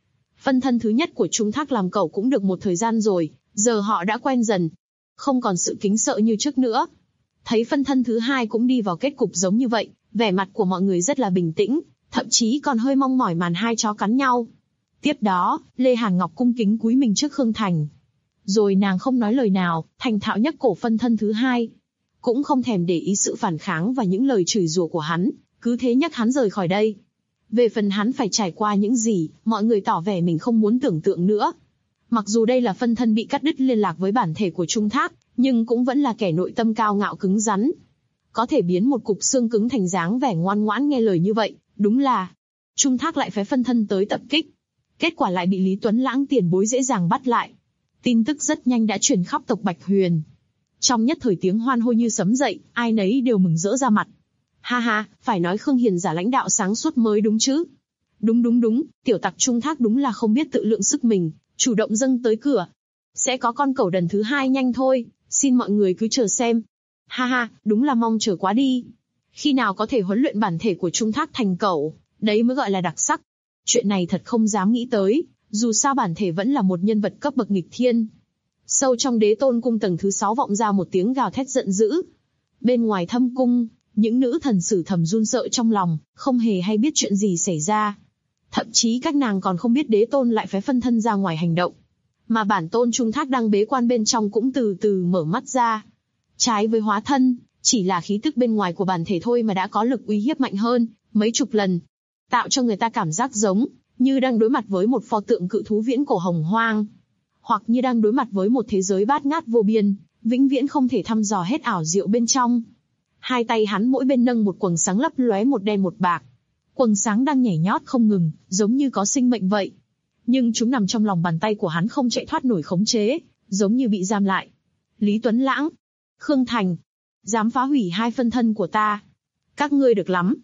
Phân thân thứ nhất của Trung Thác làm cẩu cũng được một thời gian rồi, giờ họ đã quen dần, không còn sự kính sợ như trước nữa. Thấy phân thân thứ hai cũng đi vào kết cục giống như vậy, vẻ mặt của mọi người rất là bình tĩnh, thậm chí còn hơi mong mỏi màn hai chó cắn nhau. Tiếp đó, Lê Hàn Ngọc cung kính cúi mình trước Khương Thành. Rồi nàng không nói lời nào, thành thạo nhấc cổ phân thân thứ hai. Cũng không thèm để ý sự phản kháng và những lời chửi rủa của hắn, cứ thế nhấc hắn rời khỏi đây. Về phần hắn phải trải qua những gì, mọi người tỏ vẻ mình không muốn tưởng tượng nữa. Mặc dù đây là phân thân bị cắt đứt liên lạc với bản thể của Trung Thác, nhưng cũng vẫn là kẻ nội tâm cao ngạo cứng rắn. Có thể biến một cục xương cứng thành dáng vẻ ngoan ngoãn nghe lời như vậy, đúng là Trung Thác lại phái phân thân tới tập kích. Kết quả lại bị Lý Tuấn Lãng tiền bối dễ dàng bắt lại. Tin tức rất nhanh đã truyền khắp tộc Bạch Huyền. Trong nhất thời tiếng hoan hô như sấm dậy, ai nấy đều mừng rỡ ra mặt. Ha ha, phải nói Khương Hiền giả lãnh đạo sáng suốt mới đúng chứ. Đúng, tiểu tặc Trung Thác đúng là không biết tự lượng sức mình, chủ động dâng tới cửa. Sẽ có con cẩu đần thứ hai nhanh thôi, xin mọi người cứ chờ xem. Ha ha, đúng là mong chờ quá đi. Khi nào có thể huấn luyện bản thể của Trung Thác thành cẩu, đấy mới gọi là đặc sắc. Chuyện này thật không dám nghĩ tới, dù sao bản thể vẫn là một nhân vật cấp bậc nghịch thiên. Sâu trong Đế Tôn cung tầng thứ 6 vọng ra một tiếng gào thét giận dữ. Bên ngoài thâm cung, những nữ thần sử thầm run sợ trong lòng, không hề hay biết chuyện gì xảy ra. Thậm chí các nàng còn không biết Đế Tôn lại phái phân thân ra ngoài hành động. Mà bản tôn Trung Thác đang bế quan bên trong cũng từ từ mở mắt ra. Trái với hóa thân, chỉ là khí tức bên ngoài của bản thể thôi mà đã có lực uy hiếp mạnh hơn mấy chục lần, tạo cho người ta cảm giác giống như đang đối mặt với một pho tượng cự thú viễn cổ hồng hoang, hoặc như đang đối mặt với một thế giới bát ngát vô biên, vĩnh viễn không thể thăm dò hết ảo diệu bên trong. Hai tay hắn mỗi bên nâng một quầng sáng lấp lóe một đen một bạc. Quầng sáng đang nhảy nhót không ngừng, giống như có sinh mệnh vậy. Nhưng chúng nằm trong lòng bàn tay của hắn không chạy thoát nổi khống chế, giống như bị giam lại. Lý Tuấn Lãng, Khương Thành, dám phá hủy hai phân thân của ta. Các ngươi được lắm.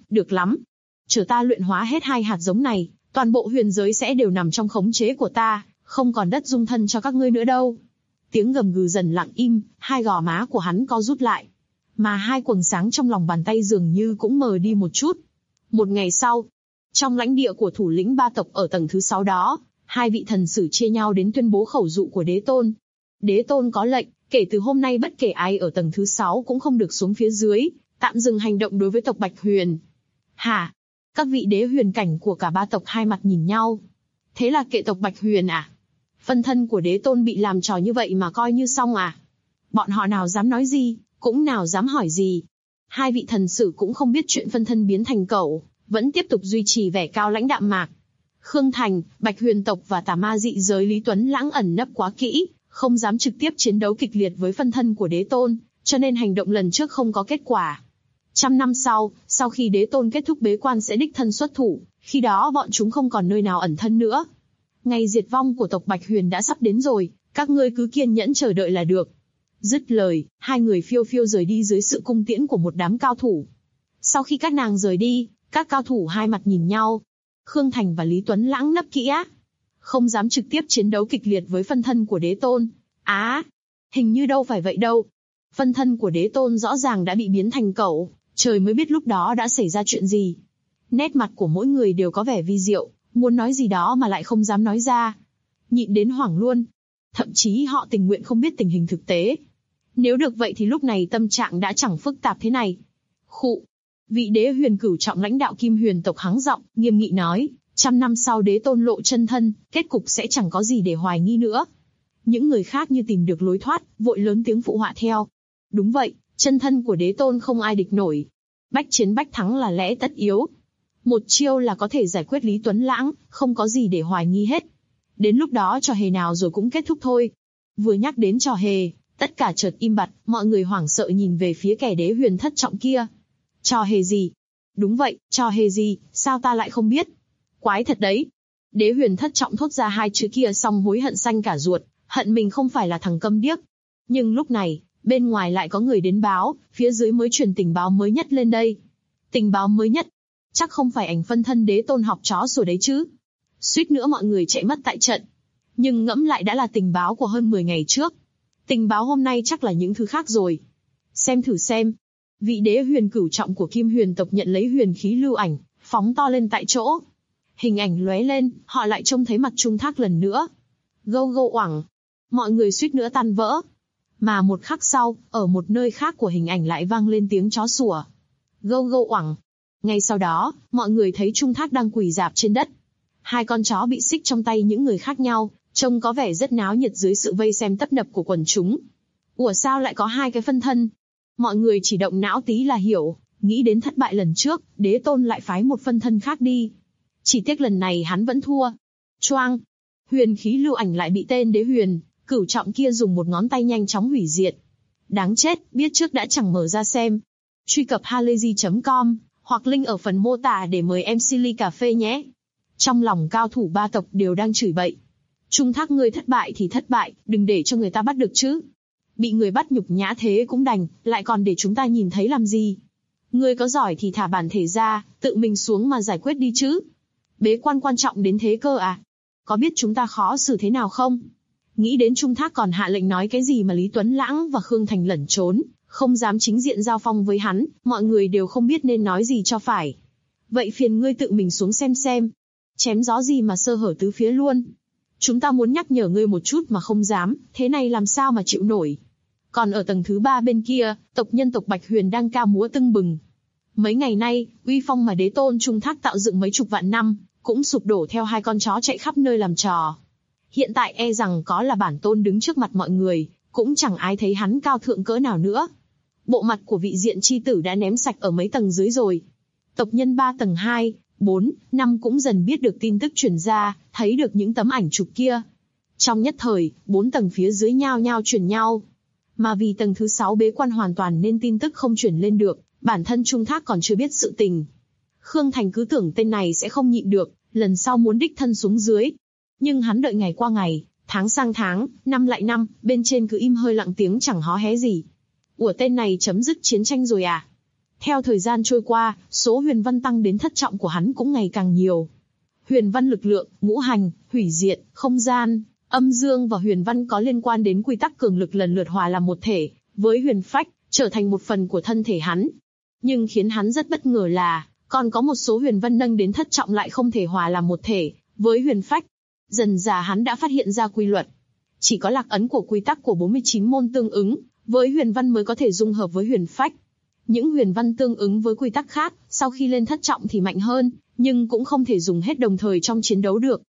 Chờ ta luyện hóa hết hai hạt giống này, toàn bộ huyền giới sẽ đều nằm trong khống chế của ta, không còn đất dung thân cho các ngươi nữa đâu. Tiếng gầm gừ dần lặng im, hai gò má của hắn co rút lại. Mà hai quầng sáng trong lòng bàn tay dường như cũng mờ đi một chút. Một ngày sau, trong lãnh địa của thủ lĩnh ba tộc ở tầng thứ 6 đó, hai vị thần sử chia nhau đến tuyên bố khẩu dụ của Đế Tôn. Đế Tôn có lệnh, kể từ hôm nay bất kể ai ở tầng thứ 6 cũng không được xuống phía dưới, tạm dừng hành động đối với tộc Bạch Huyền. Hả? Các vị đế huyền cảnh của cả ba tộc hai mặt nhìn nhau. Thế là kệ tộc Bạch Huyền à? Phân thân của Đế Tôn bị làm trò như vậy mà coi như xong à? Bọn họ nào dám nói gì, cũng nào dám hỏi gì. Hai vị thần sử cũng không biết chuyện phân thân biến thành cẩu, vẫn tiếp tục duy trì vẻ cao lãnh đạm mạc. Khương Thành, Bạch Huyền tộc và tà ma dị giới Lý Tuấn Lãng ẩn nấp quá kỹ, không dám trực tiếp chiến đấu kịch liệt với phân thân của Đế Tôn, cho nên hành động lần trước không có kết quả. 100 năm sau khi Đế Tôn kết thúc bế quan sẽ đích thân xuất thủ, khi đó bọn chúng không còn nơi nào ẩn thân nữa. Ngày diệt vong của tộc Bạch Huyền đã sắp đến rồi, các ngươi cứ kiên nhẫn chờ đợi là được. Dứt lời, hai người phiêu phiêu rời đi dưới sự cung tiễn của một đám cao thủ. Sau khi các nàng rời đi, các cao thủ hai mặt nhìn nhau. Khương Thành và Lý Tuấn Lãng nấp kỹ á, không dám trực tiếp chiến đấu kịch liệt với phân thân của Đế Tôn. Hình như đâu phải vậy đâu. Phân thân của Đế Tôn rõ ràng đã bị biến thành cẩu, trời mới biết lúc đó đã xảy ra chuyện gì. Nét mặt của mỗi người đều có vẻ vi diệu, muốn nói gì đó mà lại không dám nói ra. Nhịn đến hoảng luôn. Thậm chí họ tình nguyện không biết tình hình thực tế. Nếu được vậy thì lúc này tâm trạng đã chẳng phức tạp thế này. Khụ. Vị đế huyền cửu trọng lãnh đạo Kim Huyền tộc hắng giọng, nghiêm nghị nói, 100 năm sau Đế Tôn lộ chân thân, kết cục sẽ chẳng có gì để hoài nghi nữa. Những người khác như tìm được lối thoát, vội lớn tiếng phụ họa theo. Đúng vậy, chân thân của Đế Tôn không ai địch nổi. Bách chiến bách thắng là lẽ tất yếu. Một chiêu là có thể giải quyết Lý Tuấn Lãng, không có gì để hoài nghi hết. Đến lúc đó trò hề nào rồi cũng kết thúc thôi. Vừa nhắc đến trò hề, tất cả chợt im bặt, mọi người hoảng sợ nhìn về phía kẻ đế huyền thất trọng kia. Trò hề gì? Đúng vậy, trò hề gì, sao ta lại không biết? Quái thật đấy. Đế huyền thất trọng thốt ra hai chữ kia xong hối hận xanh cả ruột, hận mình không phải là thằng câm điếc. Nhưng lúc này, bên ngoài lại có người đến báo, phía dưới mới truyền tình báo mới nhất lên đây. Tình báo mới nhất? Chắc không phải ảnh phân thân Đế Tôn học chó sủa đấy chứ? Suýt nữa mọi người chạy mất tại trận. Nhưng ngẫm lại đã là tình báo của hơn 10 ngày trước. Tình báo hôm nay chắc là những thứ khác rồi. Xem thử xem. Vị đế huyền cửu trọng của Kim Huyền tộc nhận lấy huyền khí lưu ảnh, phóng to lên tại chỗ. Hình ảnh lóe lên, họ lại trông thấy mặt Trung Thác lần nữa. Gâu gâu oảng. Mọi người suýt nữa tan vỡ. Mà một khắc sau, ở một nơi khác của hình ảnh lại vang lên tiếng chó sủa. Gâu gâu oảng. Ngay sau đó, mọi người thấy Trung Thác đang quỳ rạp trên đất. Hai con chó bị xích trong tay những người khác nhau, trông có vẻ rất náo nhiệt dưới sự vây xem tấp nập của quần chúng. Ủa sao lại có hai cái phân thân? Mọi người chỉ động não tí là hiểu, nghĩ đến thất bại lần trước, Đế Tôn lại phái một phân thân khác đi. Chỉ tiếc lần này hắn vẫn thua. Choang! Huyền khí lưu ảnh lại bị tên Đế Huyền, cửu trọng kia dùng một ngón tay nhanh chóng hủy diệt. Đáng chết, biết trước đã chẳng mở ra xem. Truy cập halayzi.com, hoặc link ở phần mô tả để mời MC ly cà phê nhé. Trong lòng cao thủ ba tộc đều đang chửi bậy. Trung Thác ngươi thất bại thì thất bại, đừng để cho người ta bắt được chứ. Bị người bắt nhục nhã thế cũng đành, lại còn để chúng ta nhìn thấy làm gì. Ngươi có giỏi thì thả bản thể ra, tự mình xuống mà giải quyết đi chứ. Bế quan quan trọng đến thế cơ à? Có biết chúng ta khó xử thế nào không? Nghĩ đến Trung Thác còn hạ lệnh nói cái gì mà Lý Tuấn Lãng và Khương Thành lẩn trốn, không dám chính diện giao phong với hắn, mọi người đều không biết nên nói gì cho phải. Vậy phiền ngươi tự mình xuống xem. Chém gió gì mà sơ hở tứ phía luôn. Chúng ta muốn nhắc nhở ngươi một chút mà không dám, thế này làm sao mà chịu nổi. Còn ở tầng thứ 3 bên kia, tộc nhân tộc Bạch Huyền đang ca múa tưng bừng. Mấy ngày nay, uy phong mà Đế Tôn Trung Thác tạo dựng mấy chục vạn năm, cũng sụp đổ theo hai con chó chạy khắp nơi làm trò. Hiện tại e rằng có là bản tôn đứng trước mặt mọi người, cũng chẳng ai thấy hắn cao thượng cỡ nào nữa. Bộ mặt của vị diện chi tử đã ném sạch ở mấy tầng dưới rồi. Tộc nhân 3 tầng 2, 4, 5 cũng dần biết được tin tức truyền ra, thấy được những tấm ảnh chụp kia. Trong nhất thời, 4 tầng phía dưới nhao nhao truyền nhau. Mà vì tầng thứ 6 bế quan hoàn toàn nên tin tức không truyền lên được, bản thân Trung Thác còn chưa biết sự tình. Khương Thành cứ tưởng tên này sẽ không nhịn được, lần sau muốn đích thân xuống dưới. Nhưng hắn đợi ngày qua ngày, tháng sang tháng, năm lại năm, bên trên cứ im hơi lặng tiếng chẳng hó hé gì. Ủa tên này chấm dứt chiến tranh rồi à? Theo thời gian trôi qua, số huyền văn tăng đến thất trọng của hắn cũng ngày càng nhiều. Huyền văn lực lượng, ngũ hành, hủy diệt, không gian, âm dương và huyền văn có liên quan đến quy tắc cường lực lần lượt hòa làm một thể, với huyền phách, trở thành một phần của thân thể hắn. Nhưng khiến hắn rất bất ngờ là, còn có một số huyền văn nâng đến thất trọng lại không thể hòa làm một thể, với huyền phách. Dần dà hắn đã phát hiện ra quy luật. Chỉ có lạc ấn của quy tắc của 49 môn tương ứng, với huyền văn mới có thể dung hợp với huyền phách. Những huyền văn tương ứng với quy tắc khác, sau khi lên thất trọng thì mạnh hơn, nhưng cũng không thể dùng hết đồng thời trong chiến đấu được.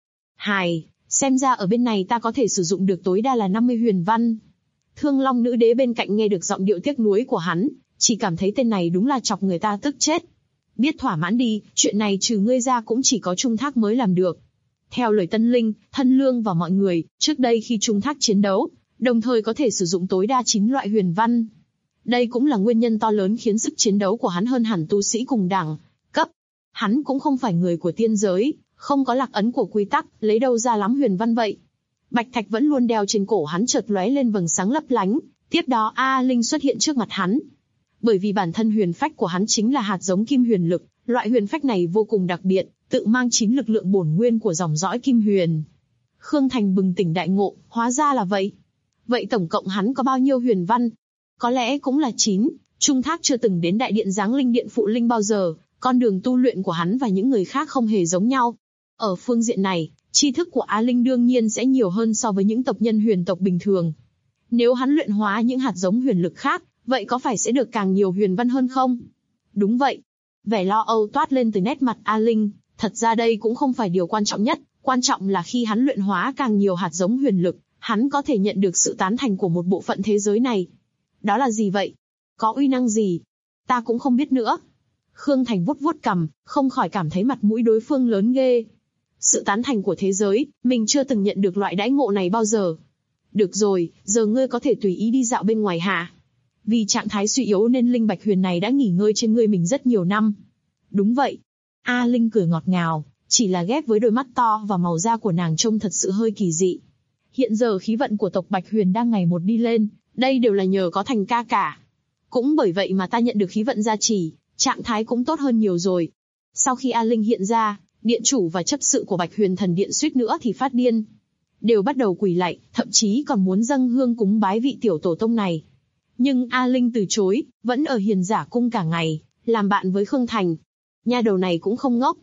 Xem ra ở bên này ta có thể sử dụng được tối đa là 50 huyền văn. Thương Long nữ đế bên cạnh nghe được giọng điệu tiếc nuối của hắn, chỉ cảm thấy tên này đúng là chọc người ta tức chết. Biết thỏa mãn đi, chuyện này trừ ngươi ra cũng chỉ có Trung Thác mới làm được. Theo lời Tân Linh, Thân Lương và mọi người, trước đây khi Trung Thác chiến đấu, đồng thời có thể sử dụng tối đa 9 loại huyền văn. Đây cũng là nguyên nhân to lớn khiến sức chiến đấu của hắn hơn hẳn tu sĩ cùng đẳng cấp. Hắn cũng không phải người của tiên giới, không có lạc ấn của quy tắc, lấy đâu ra lắm huyền văn vậy. Bạch thạch vẫn luôn đeo trên cổ hắn chợt lóe lên vầng sáng lấp lánh, tiếp đó A Linh xuất hiện trước mặt hắn. Bởi vì bản thân huyền phách của hắn chính là hạt giống kim huyền lực, loại huyền phách này vô cùng đặc biệt, tự mang 9 lực lượng bổn nguyên của dòng dõi kim huyền. Khương Thành bừng tỉnh đại ngộ, hóa ra là vậy. Vậy tổng cộng hắn có bao nhiêu huyền văn? Có lẽ cũng là 9, Trung Thác chưa từng đến đại điện Giáng Linh Điện Phụ Linh bao giờ, con đường tu luyện của hắn và những người khác không hề giống nhau. Ở phương diện này, tri thức của A Linh đương nhiên sẽ nhiều hơn so với những tộc nhân huyền tộc bình thường. Nếu hắn luyện hóa những hạt giống huyền lực khác, vậy có phải sẽ được càng nhiều huyền văn hơn không? Đúng vậy. Vẻ lo âu toát lên từ nét mặt A Linh, thật ra đây cũng không phải điều quan trọng nhất, quan trọng là khi hắn luyện hóa càng nhiều hạt giống huyền lực, hắn có thể nhận được sự tán thành của một bộ phận thế giới này. Đó là gì vậy? Có uy năng gì? Ta cũng không biết nữa. Khương Thành vuốt vuốt cằm, không khỏi cảm thấy mặt mũi đối phương lớn ghê. Sự tán thành của thế giới, mình chưa từng nhận được loại đãi ngộ này bao giờ. Được rồi, giờ ngươi có thể tùy ý đi dạo bên ngoài hả? Vì trạng thái suy yếu nên linh bạch huyền này đã nghỉ ngơi trên ngươi mình rất nhiều năm. Đúng vậy. A Linh cười ngọt ngào, chỉ là ghép với đôi mắt to và màu da của nàng trông thật sự hơi kỳ dị. Hiện giờ khí vận của tộc Bạch Huyền đang ngày một đi lên, đây đều là nhờ có Thành ca cả. Cũng bởi vậy mà ta nhận được khí vận gia trì, trạng thái cũng tốt hơn nhiều rồi. Sau khi A Linh hiện ra, điện chủ và chấp sự của Bạch Huyền Thần Điện suýt nữa thì phát điên. Đều bắt đầu quỳ lạy, thậm chí còn muốn dâng hương cúng bái vị tiểu tổ tông này. Nhưng A Linh từ chối, vẫn ở Hiền Giả Cung cả ngày, làm bạn với Khương Thành. Nha đầu này cũng không ngốc.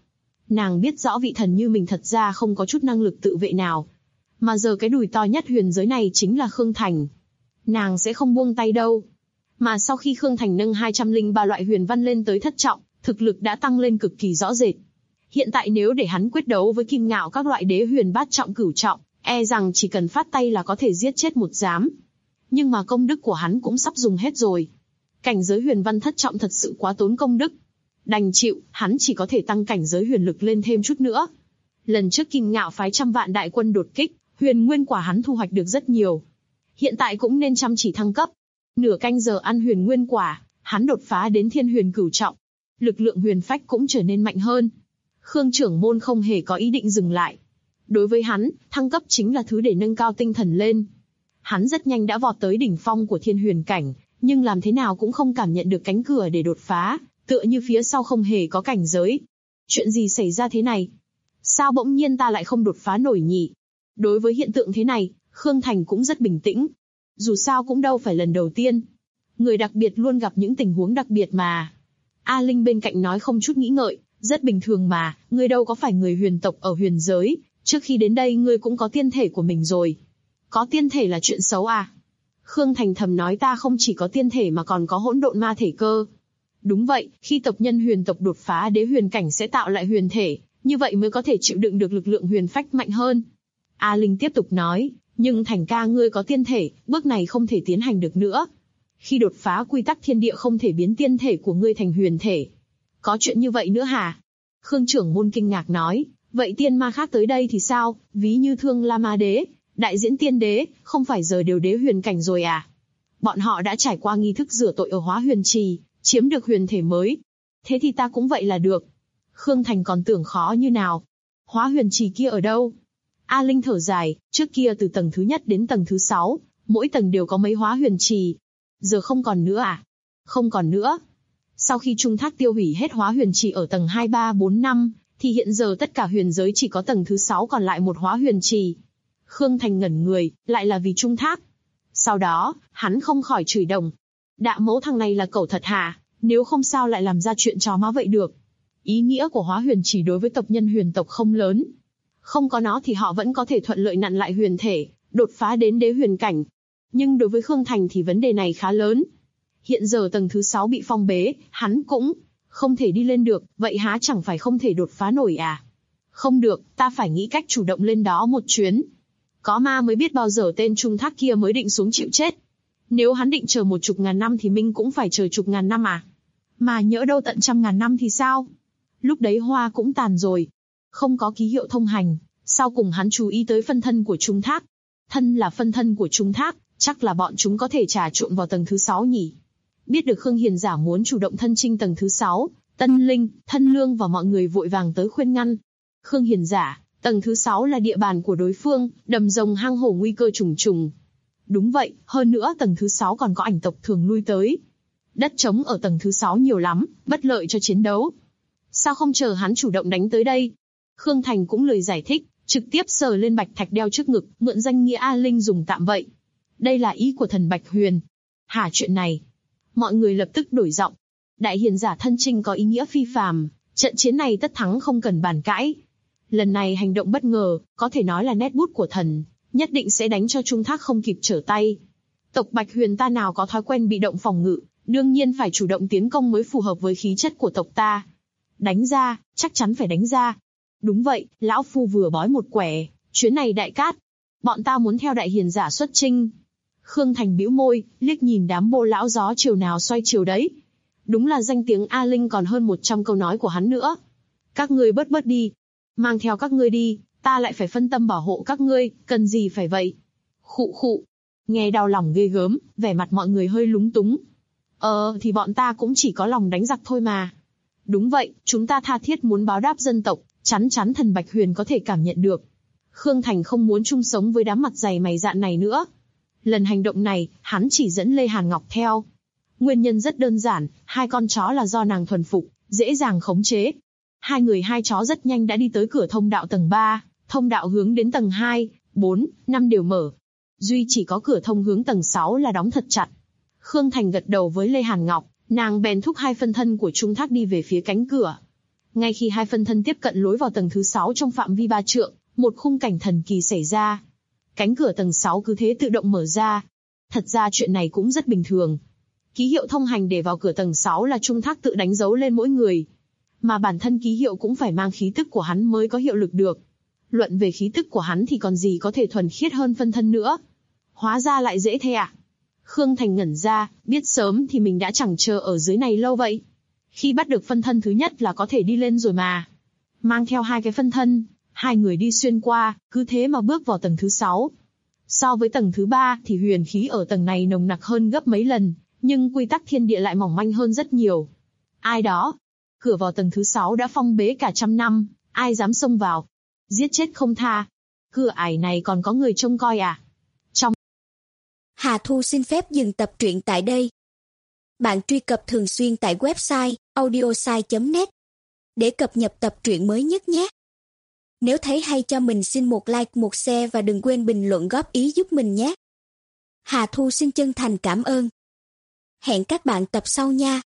Nàng biết rõ vị thần như mình thật ra không có chút năng lực tự vệ nào. Mà giờ cái đùi to nhất huyền giới này chính là Khương Thành. Nàng sẽ không buông tay đâu. Mà sau khi Khương Thành nâng 203 loại huyền văn lên tới thất trọng, thực lực đã tăng lên cực kỳ rõ rệt. Hiện tại nếu để hắn quyết đấu với Kim Ngạo các loại đế huyền bát trọng cửu trọng, e rằng chỉ cần phát tay là có thể giết chết một giám. Nhưng mà công đức của hắn cũng sắp dùng hết rồi. Cảnh giới huyền văn thất trọng thật sự quá tốn công đức. Đành chịu, hắn chỉ có thể tăng cảnh giới huyền lực lên thêm chút nữa. Lần trước Kim Ngạo phái 100 vạn đại quân đột kích, huyền nguyên quả hắn thu hoạch được rất nhiều. Hiện tại cũng nên chăm chỉ thăng cấp. Nửa canh giờ ăn huyền nguyên quả, hắn đột phá đến thiên huyền cửu trọng. Lực lượng huyền phách cũng trở nên mạnh hơn. Khương trưởng môn không hề có ý định dừng lại. Đối với hắn, thăng cấp chính là thứ để nâng cao tinh thần lên. Hắn rất nhanh đã vọt tới đỉnh phong của thiên huyền cảnh, nhưng làm thế nào cũng không cảm nhận được cánh cửa để đột phá, tựa như phía sau không hề có cảnh giới. Chuyện gì xảy ra thế này? Sao bỗng nhiên ta lại không đột phá nổi nhỉ? Đối với hiện tượng thế này, Khương Thành cũng rất bình tĩnh. Dù sao cũng đâu phải lần đầu tiên. Người đặc biệt luôn gặp những tình huống đặc biệt mà. A Linh bên cạnh nói không chút nghĩ ngợi, rất bình thường mà, ngươi đâu có phải người huyền tộc ở huyền giới, trước khi đến đây ngươi cũng có tiên thể của mình rồi. Có tiên thể là chuyện xấu à? Khương Thành thầm nói ta không chỉ có tiên thể mà còn có hỗn độn ma thể cơ. Đúng vậy, khi tộc nhân huyền tộc đột phá đế huyền cảnh sẽ tạo lại huyền thể, như vậy mới có thể chịu đựng được lực lượng huyền phách mạnh hơn. A Linh tiếp tục nói, nhưng Thành ca ngươi có tiên thể, bước này không thể tiến hành được nữa. Khi đột phá quy tắc thiên địa không thể biến tiên thể của ngươi thành huyền thể. Có chuyện như vậy nữa hả? Khương trưởng môn kinh ngạc nói, vậy tiên ma khác tới đây thì sao, ví như Thương La Ma Đế, Đại Diễn Tiên Đế, không phải giờ đều đế huyền cảnh rồi à? Bọn họ đã trải qua nghi thức rửa tội ở Hóa Huyền Trì, chiếm được huyền thể mới. Thế thì ta cũng vậy là được. Khương Thành còn tưởng khó như nào. Hóa Huyền Trì kia ở đâu? A Linh thở dài, trước kia từ tầng thứ nhất đến tầng thứ 6, mỗi tầng đều có mấy Hóa Huyền Trì. Giờ không còn nữa à? Không còn nữa. Sau khi Trung Thác tiêu hủy hết Hóa Huyền Trì ở tầng 2, 3, 4, 5, thì hiện giờ tất cả huyền giới chỉ có tầng thứ 6 còn lại một Hóa Huyền Trì. Khương Thành ngẩn người, lại là vì Trung Thác. Sau đó, hắn không khỏi chửi đồng. Đạ mẫu thằng này là cẩu thật hả? Nếu không sao lại làm ra chuyện chó má vậy được. Ý nghĩa của Hóa Huyền Trì đối với tộc nhân huyền tộc không lớn. Không có nó thì họ vẫn có thể thuận lợi nặn lại huyền thể, đột phá đến đế huyền cảnh. Nhưng đối với Khương Thành thì vấn đề này khá lớn. Hiện giờ tầng thứ 6 bị phong bế, hắn cũng không thể đi lên được, vậy há chẳng phải không thể đột phá nổi à? Không được, ta phải nghĩ cách chủ động lên đó một chuyến. Có ma mới biết bao giờ tên Trung Thác kia mới định xuống chịu chết. Nếu hắn định chờ 10.000 năm thì Minh cũng phải chờ 10.000 năm à? Mà nhỡ đâu tận 100.000 năm thì sao? Lúc đấy hoa cũng tàn rồi. Không có ký hiệu thông hành, sau cùng hắn chú ý tới phân thân của Trung Thác. Thân là phân thân của Trung Thác, chắc là bọn chúng có thể trà trộn vào tầng thứ 6 nhỉ? Biết được Khương Hiền Giả muốn chủ động thân chinh tầng thứ 6, Tân Linh, Thân Lương và mọi người vội vàng tới khuyên ngăn. Khương Hiền Giả, tầng thứ 6 là địa bàn của đối phương, đầm rồng hang hổ nguy cơ trùng trùng. Đúng vậy, hơn nữa tầng thứ 6 còn có ảnh tộc thường lui tới. Đất trống ở tầng thứ 6 nhiều lắm, bất lợi cho chiến đấu. Sao không chờ hắn chủ động đánh tới đây? Khương Thành cũng lười giải thích, trực tiếp sờ lên bạch thạch đeo trước ngực, mượn danh nghĩa A Linh dùng tạm vậy. Đây là ý của thần Bạch Huyền. Hả chuyện này? Mọi người lập tức đổi giọng. Đại hiền giả thân chinh có ý nghĩa phi phàm, trận chiến này tất thắng không cần bàn cãi. Lần này hành động bất ngờ, có thể nói là nét bút của thần, nhất định sẽ đánh cho Trung Thác không kịp trở tay. Tộc Bạch Huyền ta nào có thói quen bị động phòng ngự, đương nhiên phải chủ động tiến công mới phù hợp với khí chất của tộc ta. Đánh ra, chắc chắn phải đánh ra. Đúng vậy, lão phu vừa bói một quẻ, chuyến này đại cát. Bọn ta muốn theo đại hiền giả xuất chinh. Khương Thành bĩu môi, liếc nhìn đám bô lão gió chiều nào xoay chiều đấy. Đúng là danh tiếng A Linh còn hơn 100 câu nói của hắn nữa. Các ngươi bớt đi. Mang theo các ngươi đi, ta lại phải phân tâm bảo hộ các ngươi, cần gì phải vậy? Khụ khụ. Nghe đau lòng ghê gớm, vẻ mặt mọi người hơi lúng túng. Thì bọn ta cũng chỉ có lòng đánh giặc thôi mà. Đúng vậy, chúng ta tha thiết muốn báo đáp dân tộc, chắn thần Bạch Huyền có thể cảm nhận được. Khương Thành không muốn chung sống với đám mặt dày mày dạn này nữa. Lần hành động này, hắn chỉ dẫn Lê Hàn Ngọc theo. Nguyên nhân rất đơn giản, 2 con chó là do nàng thuần phục, dễ dàng khống chế. 2 người 2 chó rất nhanh đã đi tới cửa thông đạo tầng 3, thông đạo hướng đến tầng 2, 4, 5 đều mở. Duy chỉ có cửa thông hướng tầng 6 là đóng thật chặt. Khương Thành gật đầu với Lê Hàn Ngọc, nàng bèn thúc 2 phân thân của Trung Thác đi về phía cánh cửa. Ngay khi hai phân thân tiếp cận lối vào tầng thứ 6 trong phạm vi 3 trượng, một khung cảnh thần kỳ xảy ra. Cánh cửa tầng 6 cứ thế tự động mở ra. Thật ra chuyện này cũng rất bình thường. Ký hiệu thông hành để vào cửa tầng 6 là Trung Thác tự đánh dấu lên mỗi người. Mà bản thân ký hiệu cũng phải mang khí tức của hắn mới có hiệu lực được. Luận về khí tức của hắn thì còn gì có thể thuần khiết hơn phân thân nữa. Hóa ra lại dễ thế à? Khương Thành ngẩn ra, biết sớm thì mình đã chẳng chờ ở dưới này lâu vậy. Khi bắt được phân thân thứ nhất là có thể đi lên rồi mà. Mang theo hai cái phân thân, hai người đi xuyên qua, cứ thế mà bước vào tầng thứ 6. So với tầng thứ 3 thì huyền khí ở tầng này nồng nặc hơn gấp mấy lần, nhưng quy tắc thiên địa lại mỏng manh hơn rất nhiều. Ai đó? Cửa vào tầng thứ 6 đã phong bế cả trăm năm, ai dám xông vào? Giết chết không tha. Cửa ải này còn có người trông coi à? Hà Thu xin phép dừng tập truyện tại đây. Bạn truy cập thường xuyên tại website audiosai.net để cập nhật tập truyện mới nhất nhé. Nếu thấy hay cho mình xin một like, một share và đừng quên bình luận góp ý giúp mình nhé. Hà Thu xin chân thành cảm ơn. Hẹn các bạn tập sau nha.